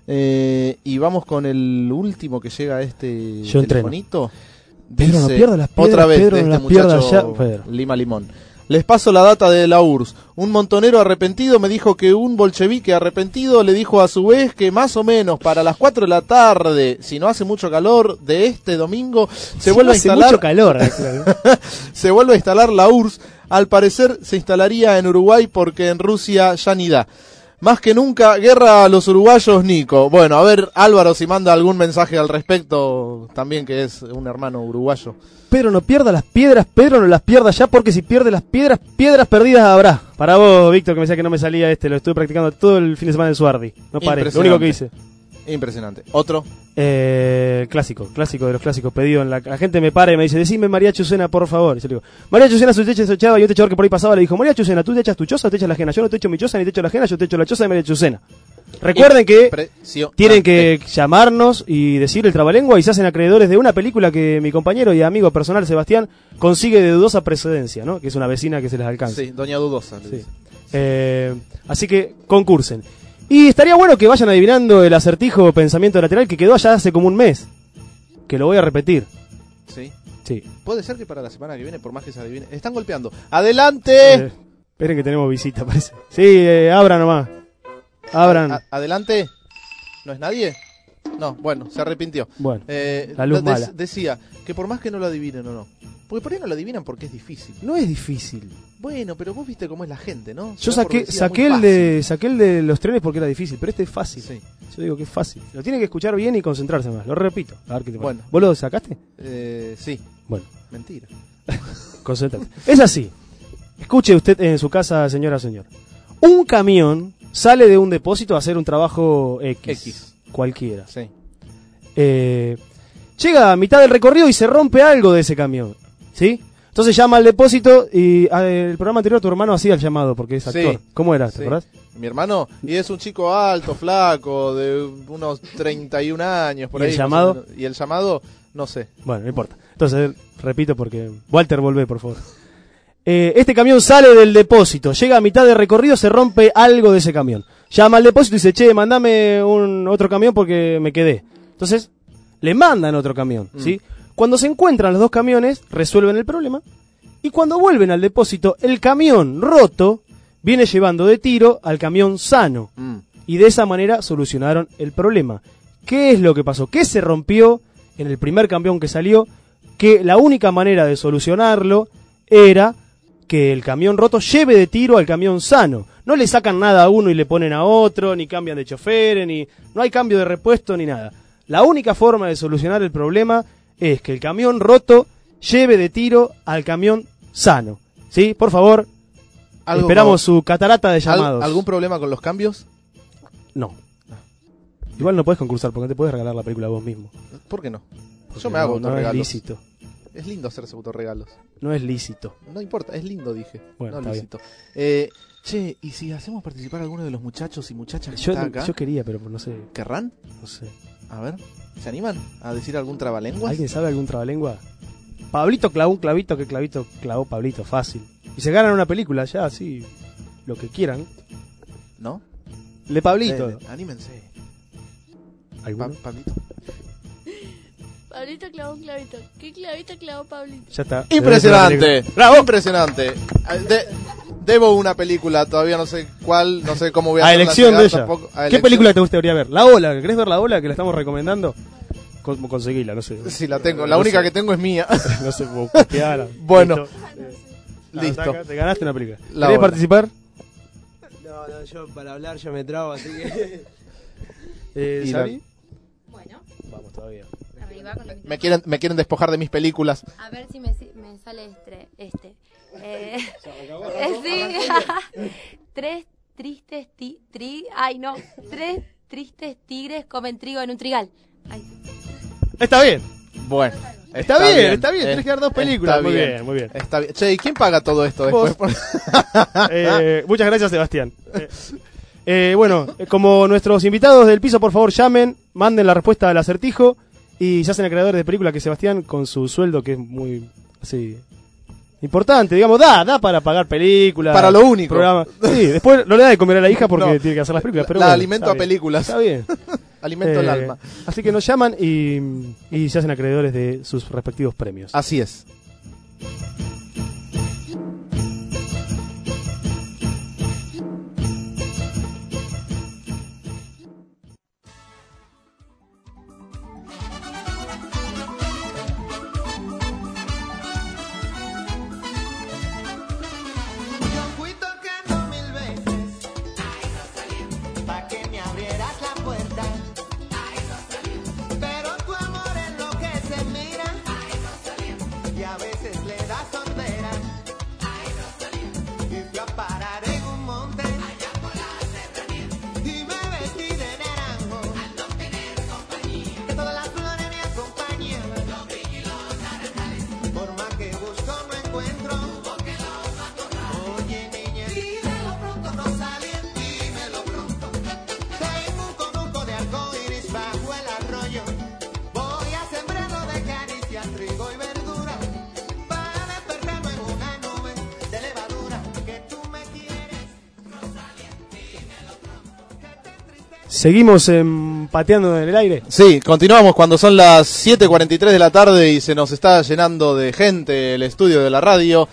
Speaker 6: Y vamos con el último que llega a este telefonito.
Speaker 2: Pedro, no pierda las piedras.
Speaker 6: Otra vez,
Speaker 2: Pedro,
Speaker 6: de
Speaker 2: no
Speaker 6: este
Speaker 2: las pierda
Speaker 6: muchacho
Speaker 2: ya. Pedro.
Speaker 6: Lima Limón. Les paso la data de la URSS. Un montonero arrepentido me dijo que un bolchevique arrepentido le dijo a su vez que más o menos para las 4 de la tarde, si no hace mucho calor, de este domingo, se vuelve a instalar.
Speaker 2: Mucho calor, claro.
Speaker 6: Se vuelve a instalar la URSS. Al parecer se instalaría en Uruguay porque en Rusia ya ni da. Más que nunca, guerra a los uruguayos, Nico. Bueno, a ver, Álvaro, si manda algún mensaje al respecto, también que es un hermano uruguayo.
Speaker 2: Pedro, no pierda las piedras, Pedro, no las pierda ya, porque si pierde las piedras, piedras perdidas habrá. Para vos, Víctor, que me decía que no me salía lo estuve practicando todo el fin de semana en Suardi. No paré, lo único que hice.
Speaker 6: Impresionante. ¿Otro?
Speaker 2: Clásico de los clásicos pedido en la gente me para y me dice, decime María Chucena, por favor. Y yo le digo, María Chucena, su techo se echaba, y un techador que por ahí pasaba le dijo, María Chucena, tú te echas tu choza o te echas la ajena. Yo no te echo mi choza ni te echo la ajena, yo te echo la choza de María Chucena. Recuerden que tienen que llamarnos y decir el trabalengua y se hacen acreedores de una película que mi compañero y amigo personal Sebastián consigue de dudosa precedencia, ¿no? Que es una vecina que se les alcanza.
Speaker 6: Sí, doña Dudosa.
Speaker 2: Sí. Así que concursen. Y estaría bueno que vayan adivinando el acertijo pensamiento lateral que quedó allá hace como un mes. Que lo voy a repetir.
Speaker 6: Sí.
Speaker 2: Sí.
Speaker 6: Puede ser que para la semana que viene, por más que se adivine. Están golpeando. ¡Adelante!
Speaker 2: Esperen que tenemos visita, parece. Sí, abran nomás. Abran.
Speaker 6: ¿Adelante? ¿No es nadie? No, bueno, se arrepintió.
Speaker 2: Bueno, la luz mala.
Speaker 6: Decía que por más que no lo adivinen o no. Porque por ahí no lo adivinan porque es difícil.
Speaker 2: No es difícil.
Speaker 6: Bueno, pero vos viste cómo es la gente, ¿no?
Speaker 2: Yo saqué el de los trenes porque era difícil, pero este es fácil.
Speaker 6: Sí.
Speaker 2: Yo digo que es fácil. Lo tiene que escuchar bien y concentrarse más. Lo repito. A ver qué te
Speaker 6: bueno.
Speaker 2: ¿Vos lo sacaste?
Speaker 6: Sí.
Speaker 2: Bueno.
Speaker 6: Mentira.
Speaker 2: Concéntrate. Es así. Escuche usted en su casa, señora, señor. Un camión sale de un depósito a hacer un trabajo X. Cualquiera.
Speaker 6: Sí.
Speaker 2: Llega a mitad del recorrido y se rompe algo de ese camión. ¿Sí? Entonces llama al depósito y el programa anterior tu hermano hacía el llamado porque es actor.
Speaker 6: Sí.
Speaker 2: ¿Cómo era? ¿Te acordás?
Speaker 6: Mi hermano, y es un chico alto, flaco, de unos 31 años por
Speaker 2: ¿Y
Speaker 6: ahí.
Speaker 2: el llamado?
Speaker 6: Y el llamado, no sé.
Speaker 2: Bueno, no importa. Entonces, repito porque... Walter, volvé, por favor. Este camión sale del depósito, llega a mitad de recorrido, se rompe algo de ese camión. Llama al depósito y dice, che, mandame otro camión porque me quedé. Entonces, le mandan otro camión, ¿sí? Cuando se encuentran los dos camiones, resuelven el problema. Y cuando vuelven al depósito, el camión roto viene llevando de tiro al camión sano. Y de esa manera solucionaron el problema. ¿Qué es lo que pasó? ¿Qué se rompió en el primer camión que salió? Que la única manera de solucionarlo era que el camión roto lleve de tiro al camión sano. No le sacan nada a uno y le ponen a otro, ni cambian de chofer, ni no hay cambio de repuesto ni nada. La única forma de solucionar el problema es que el camión roto lleve de tiro al camión sano. ¿Sí? Por favor, esperamos su catarata de llamados.
Speaker 6: ¿Algún problema con los cambios?
Speaker 2: No. Igual no puedes concursar porque no te puedes regalar la película vos mismo.
Speaker 6: ¿Por qué no?
Speaker 2: Porque
Speaker 6: Yo me hago
Speaker 2: no
Speaker 6: autorregalos.
Speaker 2: es lícito.
Speaker 6: Es lindo hacerse autorregalos.
Speaker 2: No es lícito.
Speaker 6: No importa, es lindo, dije.
Speaker 2: Bueno,
Speaker 6: no
Speaker 2: está
Speaker 6: lícito. Che, ¿y si hacemos participar a alguno de los muchachos y muchachas que están acá?
Speaker 2: Yo quería, pero no sé.
Speaker 6: ¿Querrán?
Speaker 2: No sé.
Speaker 6: A ver, ¿se animan a decir algún trabalengua?
Speaker 2: ¿Alguien sabe algún trabalengua? Pablito clavó un clavito, que clavito clavó Pablito, fácil. Y se ganan una película ya, así, lo que quieran.
Speaker 6: ¿No?
Speaker 2: Le Pablito.
Speaker 6: Anímense.
Speaker 2: ¿Alguno?
Speaker 6: Pablito.
Speaker 10: Pablito clavó un clavito. ¿Qué clavito clavó Pablito?
Speaker 2: Ya está.
Speaker 6: Impresionante. ¡Bravo! Impresionante. Debo una película, todavía no sé cuál, no sé cómo voy a
Speaker 2: a elección de ella.
Speaker 6: Tampoco.
Speaker 2: ¿Qué película te gustaría ver? ¿La Ola? ¿Querés ver La Ola que la estamos recomendando? Conseguíla, no sé.
Speaker 6: Sí, la tengo. La única que tengo es mía.
Speaker 2: No sé, copiarla.
Speaker 6: Bueno. Listo.
Speaker 2: Te ganaste una película.
Speaker 6: La
Speaker 2: ¿Querés
Speaker 6: Ola.
Speaker 2: participar?
Speaker 8: No, yo para hablar ya me trabo, así que...
Speaker 2: ¿Sabi?
Speaker 9: Bueno.
Speaker 2: Vamos todavía.
Speaker 6: Me quieren despojar de mis películas.
Speaker 9: A ver si me sale este. Sí. Tres tristes tigres comen trigo en un trigal. Ay.
Speaker 2: Está bien.
Speaker 6: Bueno.
Speaker 2: Está bien. Tienes que dar dos películas. Muy bien.
Speaker 6: Está bien. Che, ¿y quién paga todo esto
Speaker 2: ¿Vos?
Speaker 6: después?
Speaker 2: Muchas gracias, Sebastián. Bueno, como nuestros invitados del piso, por favor, llamen, manden la respuesta al acertijo y se hacen acreedores de película que Sebastián, con su sueldo, que es muy así importante, digamos, da para pagar películas.
Speaker 6: Para lo único.
Speaker 2: Programas. Sí, después no le da de comer a la hija porque tiene que hacer las películas. Pero
Speaker 6: la
Speaker 2: bueno,
Speaker 6: alimento a películas.
Speaker 2: Está bien.
Speaker 6: Alimento el alma.
Speaker 2: Así que nos llaman y se hacen acreedores de sus respectivos premios.
Speaker 6: Así es.
Speaker 7: Pa' que me abrieras la puerta. Pero tu amor enloquece, mira. Y a veces le das sordera. Y fui a parar en un monte. Allá por la serranía. Y me vestí de naranjo. Al no tener compañía. Que todas las flores me acompañaban. Los brillos y los naranjales. Por más que busco no encuentro. Tuvo que los matorrales. Oye niña, dímelo pronto, Rosalía. Dímelo pronto. Tengo un conuco de arcoíris bajo el arroyo. Voy a sembrarlo de caricias, trigo y verdura. Para despertarlo en una nube de levadura. Que tú me quieres, Rosalía. Dímelo pronto.
Speaker 2: Seguimos pateando en el aire.
Speaker 6: Sí, continuamos cuando son las 7:43 de la tarde y se nos está llenando de gente el estudio de la radio.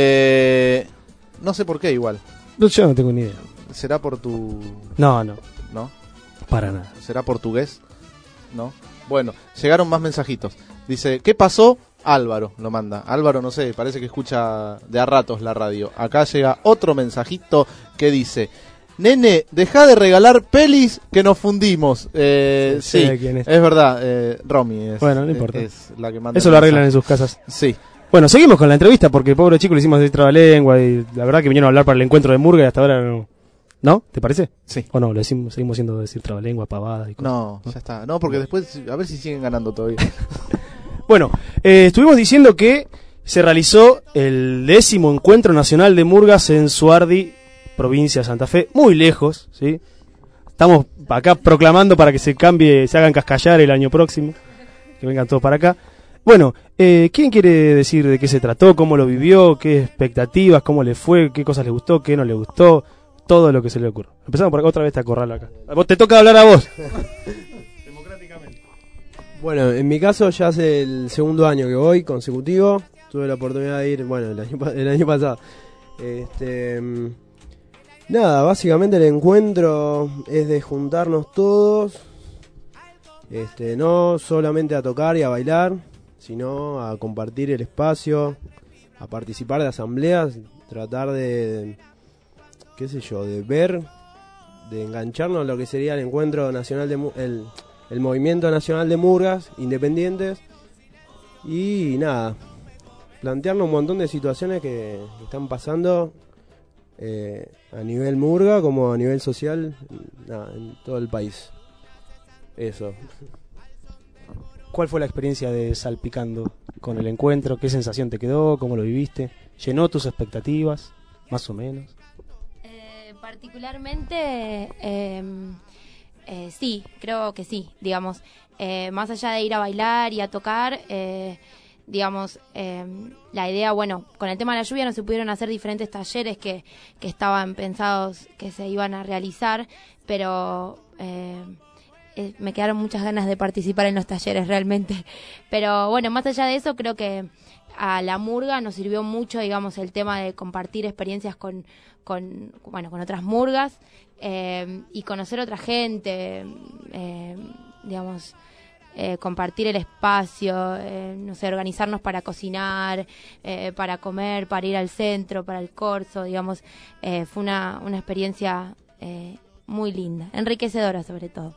Speaker 6: No sé por qué igual.
Speaker 2: Yo no tengo ni idea.
Speaker 6: ¿Será por tu...?
Speaker 2: No.
Speaker 6: ¿No?
Speaker 2: Para nada.
Speaker 6: ¿Será portugués? ¿No? Bueno, llegaron más mensajitos. Dice, ¿qué pasó? Álvaro lo manda. Álvaro, no sé, parece que escucha de a ratos la radio. Acá llega otro mensajito que dice... Nene, deja de regalar pelis que nos fundimos. Sí,
Speaker 2: ¿quién es?
Speaker 6: Verdad, Romy es.
Speaker 2: Bueno, no importa.
Speaker 6: Es la que manda
Speaker 2: Eso
Speaker 6: el
Speaker 2: lo arreglan en
Speaker 6: mensaje.
Speaker 2: sus casas.
Speaker 6: Sí.
Speaker 2: Bueno, seguimos con la entrevista porque el pobre chico le hicimos de trabalengua y la verdad que vinieron a hablar para el encuentro de Murga y hasta ahora no. ¿No? ¿Te parece?
Speaker 6: Sí.
Speaker 2: ¿O no? Seguimos siendo decir trabalengua, pavadas y cosas.
Speaker 6: No, ya está. No, porque después, a ver si siguen ganando todavía.
Speaker 2: Bueno, estuvimos diciendo que se realizó el 10º Encuentro Nacional de Murgas en Suardi, provincia de Santa Fe, muy lejos, ¿sí? Estamos acá proclamando para que se cambie, se hagan cascallar el año próximo, que vengan todos para acá. Bueno, ¿quién quiere decir de qué se trató, cómo lo vivió, qué expectativas, cómo le fue, qué cosas le gustó, qué no le gustó, todo lo que se le ocurra? Empezamos por acá, otra vez te acorralo acá. Vos te toca hablar a vos.
Speaker 8: Bueno, en mi caso ya hace el segundo año que voy consecutivo. Tuve la oportunidad de ir, bueno, el año pasado. Nada, básicamente el encuentro es de juntarnos todos, no solamente a tocar y a bailar, sino a compartir el espacio, a participar de asambleas tratar de, qué sé yo, de ver, de engancharnos a lo que sería el encuentro nacional el movimiento nacional de murgas independientes y nada, plantearnos un montón de situaciones que están pasando a nivel murga como a nivel social, nada, en todo el país. Eso.
Speaker 2: ¿Cuál fue la experiencia de Salpicando con el encuentro? ¿Qué sensación te quedó? ¿Cómo lo viviste? ¿Llenó tus expectativas? Más o menos.
Speaker 9: Particularmente, sí, creo que sí, digamos. Más allá de ir a bailar y a tocar, digamos, la idea, bueno, con el tema de la lluvia no se pudieron hacer diferentes talleres que estaban pensados que se iban a realizar, pero me quedaron muchas ganas de participar en los talleres realmente. Pero bueno, más allá de eso, creo que a la murga nos sirvió mucho, digamos, el tema de compartir experiencias con otras murgas y conocer otra gente, digamos, compartir el espacio, no sé, organizarnos para cocinar, para comer, para ir al centro, para el corso, digamos, fue una experiencia muy linda, enriquecedora sobre todo.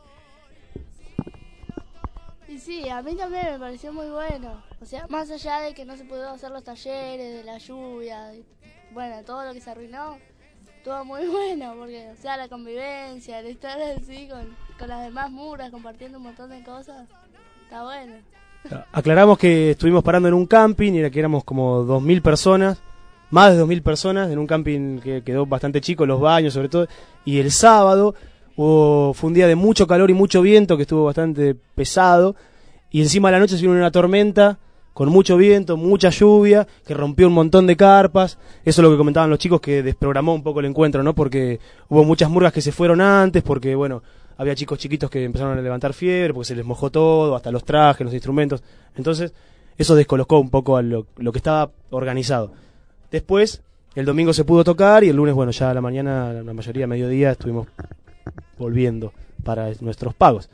Speaker 10: Y sí, a mí también me pareció muy bueno. O sea, más allá de que no se pudo hacer los talleres, de la lluvia, de, bueno, todo lo que se arruinó, estuvo muy bueno, porque, o sea, la convivencia, el estar así con las demás murgas, compartiendo un montón de cosas, está bueno.
Speaker 2: Aclaramos que estuvimos parando en un camping y era que éramos como 2.000 personas, más de 2.000 personas, en un camping que quedó bastante chico, los baños sobre todo, y el sábado fue un día de mucho calor y mucho viento, que estuvo bastante pesado, y encima de la noche se vino una tormenta con mucho viento, mucha lluvia, que rompió un montón de carpas. Eso es lo que comentaban los chicos, que desprogramó un poco el encuentro, ¿no? Porque hubo muchas murgas que se fueron antes, porque bueno, había chicos chiquitos que empezaron a levantar fiebre, porque se les mojó todo, hasta los trajes, los instrumentos. Entonces, eso descolocó un poco a lo que estaba organizado. Después, el domingo se pudo tocar y el lunes, bueno, ya a la mañana, la mayoría, mediodía, estuvimos volviendo para nuestros pagos.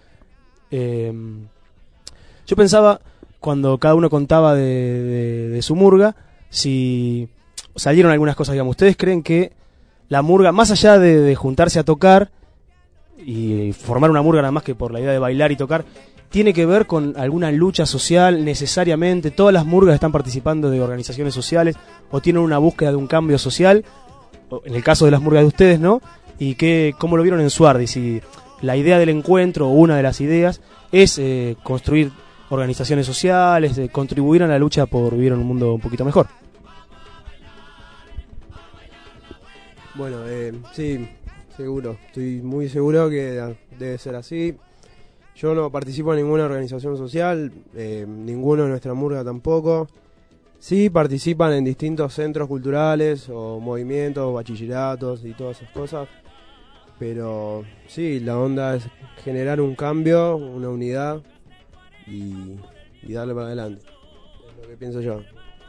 Speaker 2: Yo pensaba, cuando cada uno contaba de su murga, si salieron algunas cosas, digamos. ¿Ustedes creen que la murga, más allá de juntarse a tocar y formar una murga nada más que por la idea de bailar y tocar, tiene que ver con alguna lucha social necesariamente? ¿Todas las murgas están participando de organizaciones sociales o tienen una búsqueda de un cambio social? En el caso de las murgas de ustedes, ¿no? ¿Y cómo lo vieron en Suardi? Si la idea del encuentro, o una de las ideas, es construir organizaciones sociales, de contribuir a la lucha por vivir en un mundo un poquito mejor.
Speaker 8: Bueno, sí, seguro. Estoy muy seguro que debe ser así. Yo no participo en ninguna organización social, ninguno de nuestra murga tampoco. Sí participan en distintos centros culturales o movimientos, bachilleratos y todas esas cosas. Pero sí, la onda es generar un cambio, una unidad y darle para adelante. Es lo que pienso yo.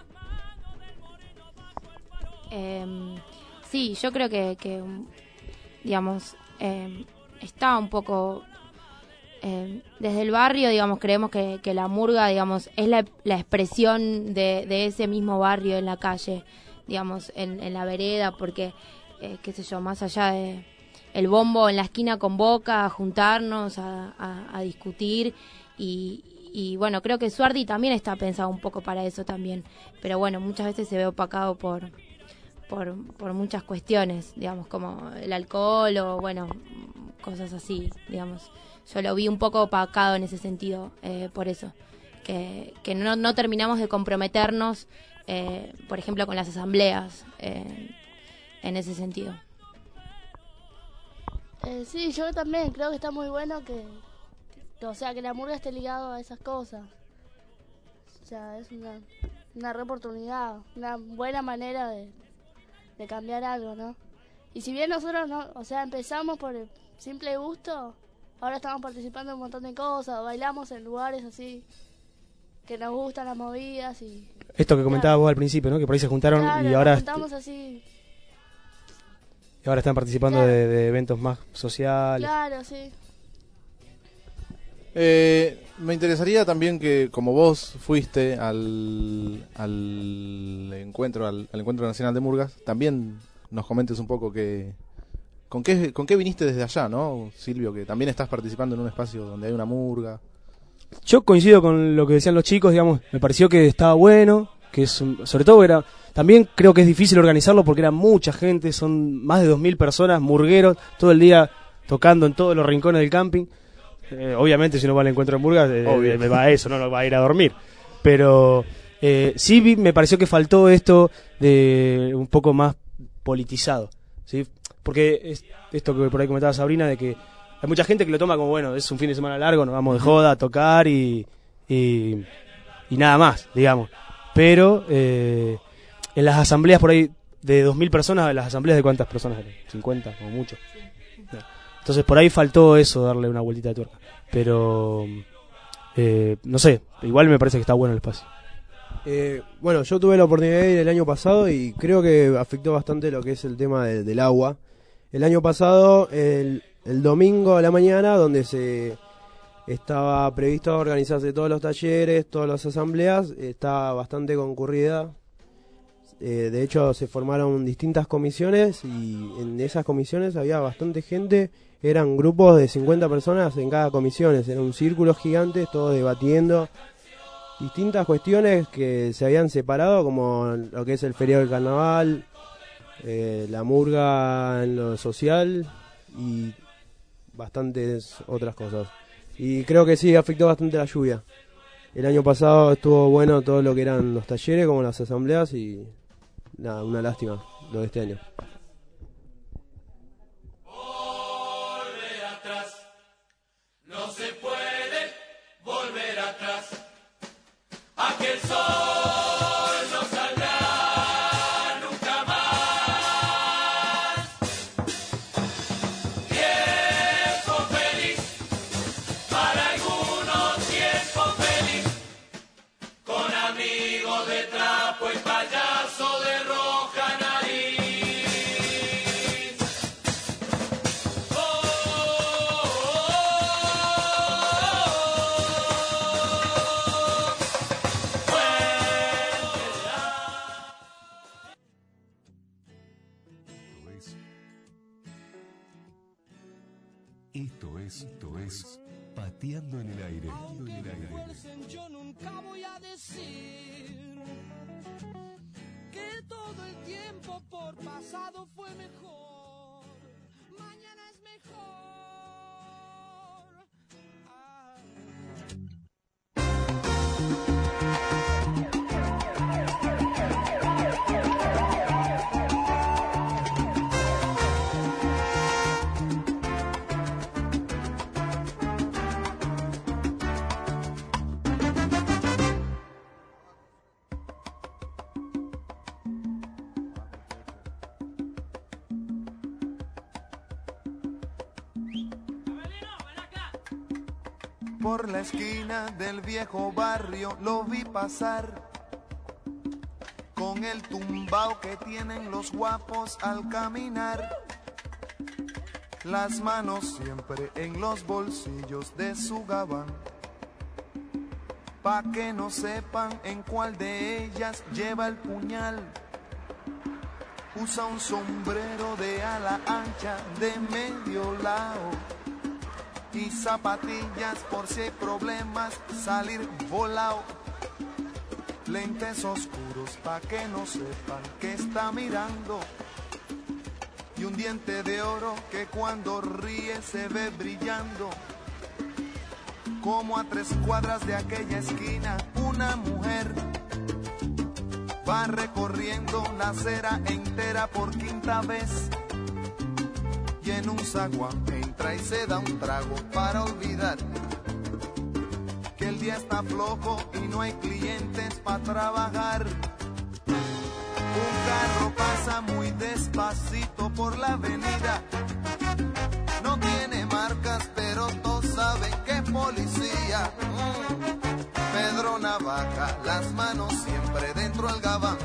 Speaker 9: Sí, yo creo que digamos, está un poco desde el barrio, digamos, creemos que la murga, digamos, es la expresión de ese mismo barrio en la calle, digamos, en la vereda, porque, qué sé yo, más allá de el bombo en la esquina convoca a juntarnos, a discutir y bueno, creo que Suardi también está pensado un poco para eso también, pero bueno, muchas veces se ve opacado por muchas cuestiones, digamos, como el alcohol o bueno, cosas así, digamos. Yo lo vi un poco opacado en ese sentido, por eso, que no terminamos de comprometernos, por ejemplo, con las asambleas, en ese sentido.
Speaker 10: Sí, yo también creo que está muy bueno que o sea, que la murga esté ligado a esas cosas. O sea, es una re oportunidad, una buena manera de cambiar algo, ¿no? Y si bien nosotros no, o sea, empezamos por el simple gusto, ahora estamos participando en un montón de cosas, bailamos en lugares así que nos gustan las movidas y
Speaker 2: esto que comentabas vos al principio, ¿no? Que por ahí se juntaron,
Speaker 10: claro,
Speaker 2: y ahora
Speaker 10: nos juntamos así.
Speaker 2: Y ahora están participando, claro, de eventos más sociales.
Speaker 10: Claro, sí.
Speaker 6: Me interesaría también que, como vos fuiste al encuentro nacional de murgas, también nos comentes un poco con qué viniste desde allá, ¿no, Silvio? Que también estás participando en un espacio donde hay una murga.
Speaker 2: Yo coincido con lo que decían los chicos, digamos, me pareció que estaba bueno, sobre todo también creo que es difícil organizarlo porque era mucha gente, son más de 2000 personas, murgueros, todo el día tocando en todos los rincones del camping. Obviamente si no va al encuentro de murgas, me va a eso, no va a ir a dormir. Pero sí me pareció que faltó esto de un poco más politizado, ¿sí? Porque esto que por ahí comentaba Sabrina, de que hay mucha gente que lo toma como, bueno, es un fin de semana largo, nos vamos de joda a tocar y nada más, digamos. Pero en las asambleas por ahí de 2000 personas, ¿las asambleas de cuántas personas? 50 o mucho. Entonces por ahí faltó eso, darle una vueltita de tuerca. Pero no sé, igual me parece que está bueno el espacio.
Speaker 8: Bueno, yo tuve la oportunidad de ir el año pasado y creo que afectó bastante lo que es el tema del agua. El año pasado, el domingo a la mañana, donde se estaba previsto organizarse todos los talleres, todas las asambleas, estaba bastante concurrida. De hecho, se formaron distintas comisiones y en esas comisiones había bastante gente. Eran grupos de 50 personas en cada comisión, era un círculo gigante, todos debatiendo distintas cuestiones que se habían separado, como lo que es el feriado del carnaval, la murga en lo social y bastantes otras cosas. Y creo que sí, afectó bastante la lluvia. El año pasado estuvo bueno todo lo que eran los talleres, como las asambleas, y nada, una lástima lo de este año.
Speaker 4: Volver atrás, no se puede volver atrás. Aquel sol no saldrá nunca más. Tiempo feliz, para algunos tiempo feliz, con amigos de trapo y payaso de roja nariz.
Speaker 1: Esto es Pateando en el Aire.
Speaker 7: Yo nunca voy a decir que todo el tiempo por pasado fue mejor. Mañana es mejor.
Speaker 19: Por la esquina del viejo barrio lo vi pasar, con el tumbao que tienen los guapos al caminar, las manos siempre en los bolsillos de su gabán, pa' que no sepan en cuál de ellas lleva el puñal. Usa un sombrero de ala ancha de medio lado y zapatillas por si hay problemas, salir volado. Lentes oscuros pa' que no sepan que está mirando, y un diente de oro que cuando ríe se ve brillando. Como a 3 cuadras de aquella esquina, una mujer va recorriendo la acera entera por 5ª vez, y en un zaguán entra y se da un trago para olvidar que el día está flojo y no hay clientes para trabajar. Un carro pasa muy despacito por la avenida, no tiene marcas pero todos saben que es policía. Pedro Navaja, las manos siempre dentro del gabán,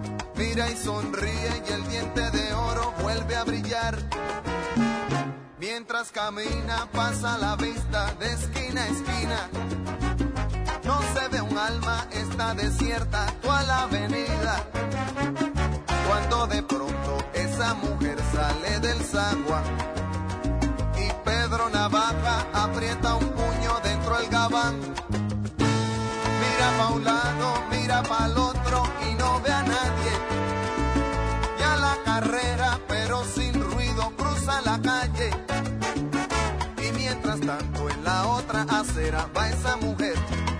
Speaker 19: mira y sonríe y el diente de oro vuelve a brillar. Mientras camina pasa la vista de esquina a esquina. No se ve un alma, está desierta toda la avenida. Cuando de pronto esa mujer sale del zaguán y Pedro Navaja aprieta un puño dentro del gabán. Mira pa' un lado, mira pa' el otro y no ve a nadie. Ya la carrera, pero sin ruido, cruza la calle. Y mientras tanto en la otra acera va esa mujer,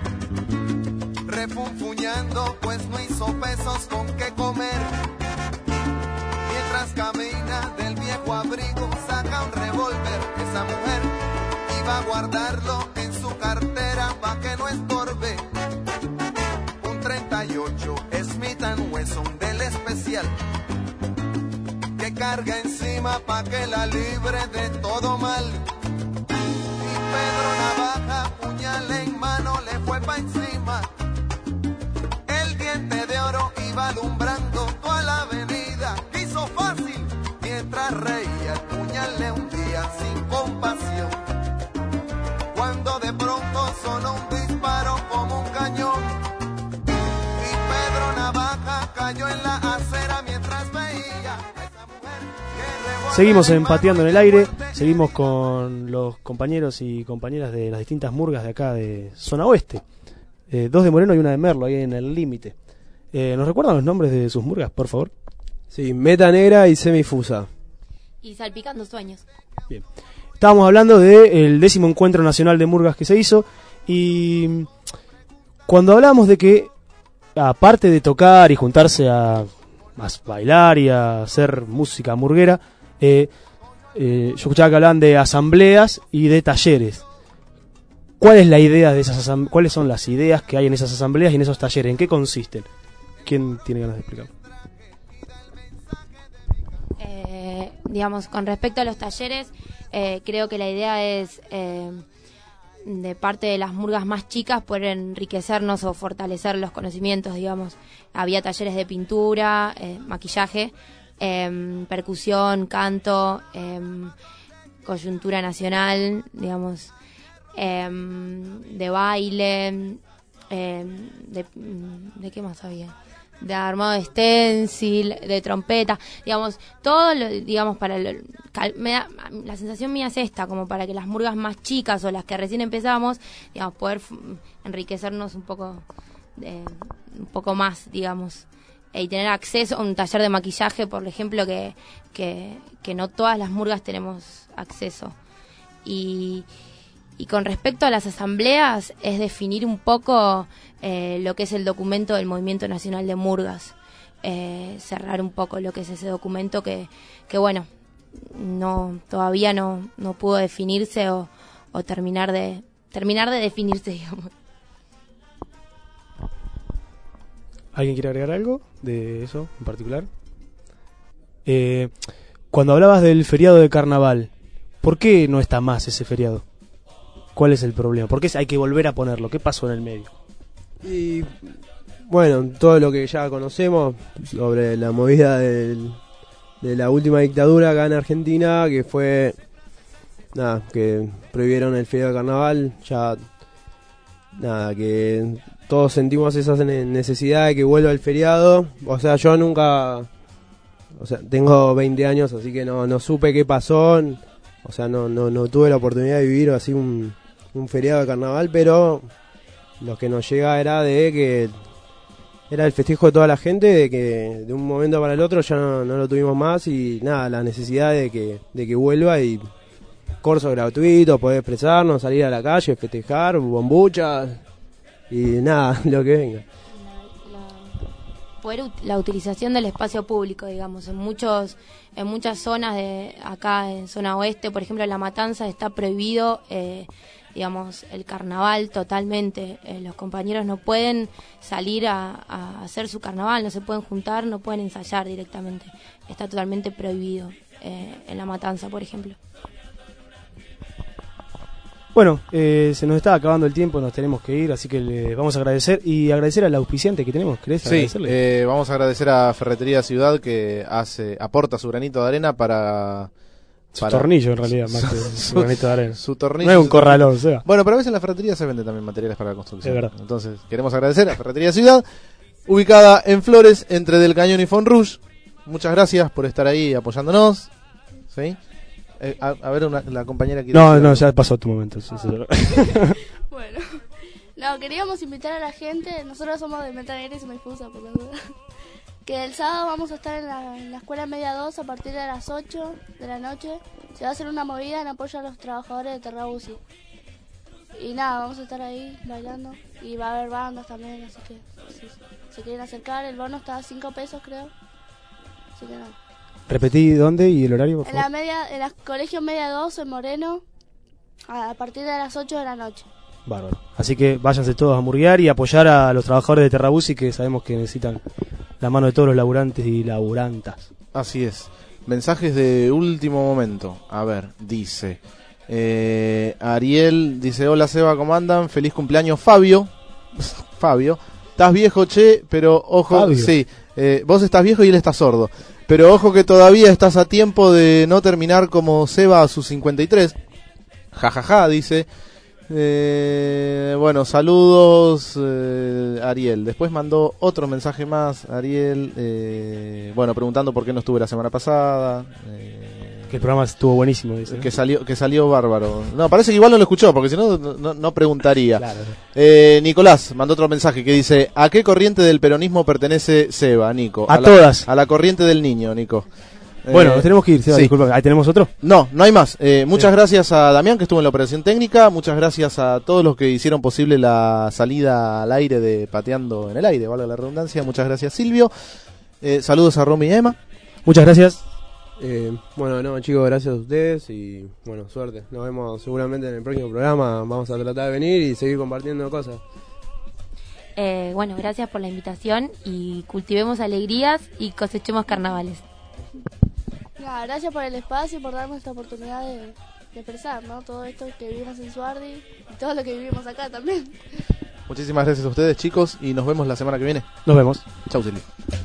Speaker 19: refunfuñando pues no hizo pesos con qué comer. Mientras camina del viejo abrigo saca un revólver. Esa mujer iba a guardarlo en su cartera pa' que no estorbe. Un 38 Smith & Wesson del especial que carga encima pa' que la libre de todo mal. Y Pedro Navaja, puñal en mano, le fue pa' encima. El diente de oro iba alumbrando toda la avenida. Hizo fácil mientras reía, el puñal le hundía sin compasión. Cuando de pronto sonó un disparo como un cañón y Pedro Navaja cayó en la acera mientras veía.
Speaker 2: Seguimos empateando en el aire, seguimos con los compañeros y compañeras de las distintas murgas de acá de Zona Oeste. Dos de Moreno y una de Merlo, ahí en el límite. ¿Nos recuerdan los nombres de sus murgas, por favor?
Speaker 8: Sí, Meta Negra y Semifusa.
Speaker 9: Y Salpicando Sueños.
Speaker 2: Bien. Estábamos hablando del 10º encuentro nacional de murgas que se hizo, y cuando hablábamos de que, aparte de tocar y juntarse a bailar y a hacer música murguera, yo escuchaba que hablaban de asambleas y de talleres. ¿Cuál es la idea de esas ¿Cuáles son las ideas que hay en esas asambleas y en esos talleres? ¿En qué consisten? ¿Quién tiene ganas de explicar?
Speaker 9: Digamos, con respecto a los talleres, creo que la idea es, de parte de las murgas más chicas, poder enriquecernos o fortalecer los conocimientos, digamos. Había talleres de pintura, maquillaje, percusión, canto, coyuntura nacional, digamos, de baile, ¿de qué más había? De armado de stencil, de trompeta, digamos, todo lo, digamos, para la sensación mía es esta, como para que las murgas más chicas o las que recién empezamos, digamos, poder enriquecernos un poco más, digamos, y tener acceso a un taller de maquillaje, por ejemplo, que no todas las murgas tenemos acceso. Y con respecto a las asambleas, es definir un poco lo que es el documento del Movimiento Nacional de Murgas, cerrar un poco lo que es ese documento que bueno, todavía no pudo definirse o terminar de definirse, digamos.
Speaker 2: ¿Alguien quiere agregar algo de eso en particular? Cuando hablabas del feriado de carnaval, ¿por qué no está más ese feriado? ¿Cuál es el problema? ¿Por qué hay que volver a ponerlo? ¿Qué pasó en el medio?
Speaker 8: Y bueno, todo lo que ya conocemos sobre la movida de la última dictadura acá en Argentina, que fue que prohibieron el feriado de carnaval, que todos sentimos esa necesidad de que vuelva el feriado. O sea, yo nunca, tengo 20 años, así que no supe qué pasó. O sea, no tuve la oportunidad de vivir así un feriado de carnaval, pero lo que nos llega era de que era el festejo de toda la gente, de que de un momento para el otro ya no lo tuvimos más, y la necesidad de que vuelva, y cursos gratuitos, poder expresarnos, salir a la calle, festejar, bombuchas y lo que venga.
Speaker 9: La utilización del espacio público, digamos, en muchas zonas de acá en zona oeste, por ejemplo en La Matanza, está prohibido digamos, el carnaval totalmente. Los compañeros no pueden salir a hacer su carnaval, no se pueden juntar, no pueden ensayar directamente, está totalmente prohibido en La Matanza, por ejemplo.
Speaker 2: Bueno, se nos está acabando el tiempo, nos tenemos que ir, así que le vamos a agradecer al auspiciante que tenemos. ¿Querés agradecerle?
Speaker 6: Vamos a agradecer a Ferretería Ciudad, que aporta su granito de arena para
Speaker 2: Su tornillo, en realidad, más que su granito de arena.
Speaker 6: Su tornillo.
Speaker 2: No es un corralón, Seba.
Speaker 6: Bueno, pero a veces en la ferretería se venden también materiales para la construcción.
Speaker 2: Es verdad.
Speaker 6: Entonces, queremos agradecer a Ferretería Ciudad, ubicada en Flores, entre Del Cañón y Font Rouge. Muchas gracias por estar ahí apoyándonos. ¿Sí? A ver, la compañera quiere decir
Speaker 2: No,
Speaker 6: algo.
Speaker 2: ya pasó tu momento.
Speaker 10: Bueno, no, queríamos invitar a la gente, nosotros somos de Meta Negra y se me excusa por la duda, que el sábado vamos a estar en la escuela media 2 a partir de las 8 de la noche. Se va a hacer una movida en apoyo a los trabajadores de Terrabusi. Y nada, vamos a estar ahí bailando y va a haber bandas también, así que si se quieren acercar, el bono está a 5 pesos creo. Así que nada.
Speaker 2: Repetí dónde y el horario, por
Speaker 10: En
Speaker 2: favor.
Speaker 10: en la colegio media 2 en Moreno a partir de las 8 de la noche.
Speaker 2: Bárbaro. Así que váyanse todos a murguear y apoyar a los trabajadores de Terrabusi, que sabemos que necesitan la mano de todos los laburantes y laburantas.
Speaker 6: Así es. Mensajes de último momento. A ver, dice Ariel, dice: hola Seba, ¿cómo andan? Feliz cumpleaños Fabio. Fabio, estás viejo, che, pero ojo,
Speaker 2: Fabio.
Speaker 6: sí, vos estás viejo y él está sordo. Pero ojo que todavía estás a tiempo de no terminar como Seba a sus 53. Jajaja, dice. Bueno, saludos Ariel. Después mandó otro mensaje más Ariel, bueno, preguntando por qué no estuve la semana pasada,
Speaker 2: Que el programa estuvo buenísimo, dice.
Speaker 6: que salió bárbaro. No, parece que igual no lo escuchó, porque si no, no preguntaría.
Speaker 2: Claro.
Speaker 6: Nicolás mandó otro mensaje que dice: ¿a qué corriente del peronismo pertenece Seba, Nico?
Speaker 2: A todas.
Speaker 6: A la corriente del niño, Nico.
Speaker 2: Bueno, nos tenemos que ir, Seba,
Speaker 6: sí.
Speaker 2: disculpa. ¿Ahí tenemos otro?
Speaker 6: No hay más. Muchas gracias a Damián, que estuvo en la operación técnica. Muchas gracias a todos los que hicieron posible la salida al aire de Pateando en el Aire, valga la redundancia. Muchas gracias, Silvio. Saludos a Romy y Emma.
Speaker 2: Muchas gracias.
Speaker 8: Bueno, no, chicos, gracias a ustedes y bueno, suerte. Nos vemos seguramente en el próximo programa. Vamos a tratar de venir y seguir compartiendo cosas.
Speaker 9: Bueno, gracias por la invitación y cultivemos alegrías y cosechemos carnavales.
Speaker 10: Nada, gracias por el espacio y por darnos esta oportunidad de expresar, ¿no? Todo esto que vivimos en Suardi y todo lo que vivimos acá también.
Speaker 6: Muchísimas gracias a ustedes, chicos, y nos vemos la semana que viene.
Speaker 2: Nos vemos.
Speaker 6: Chau, Silvio.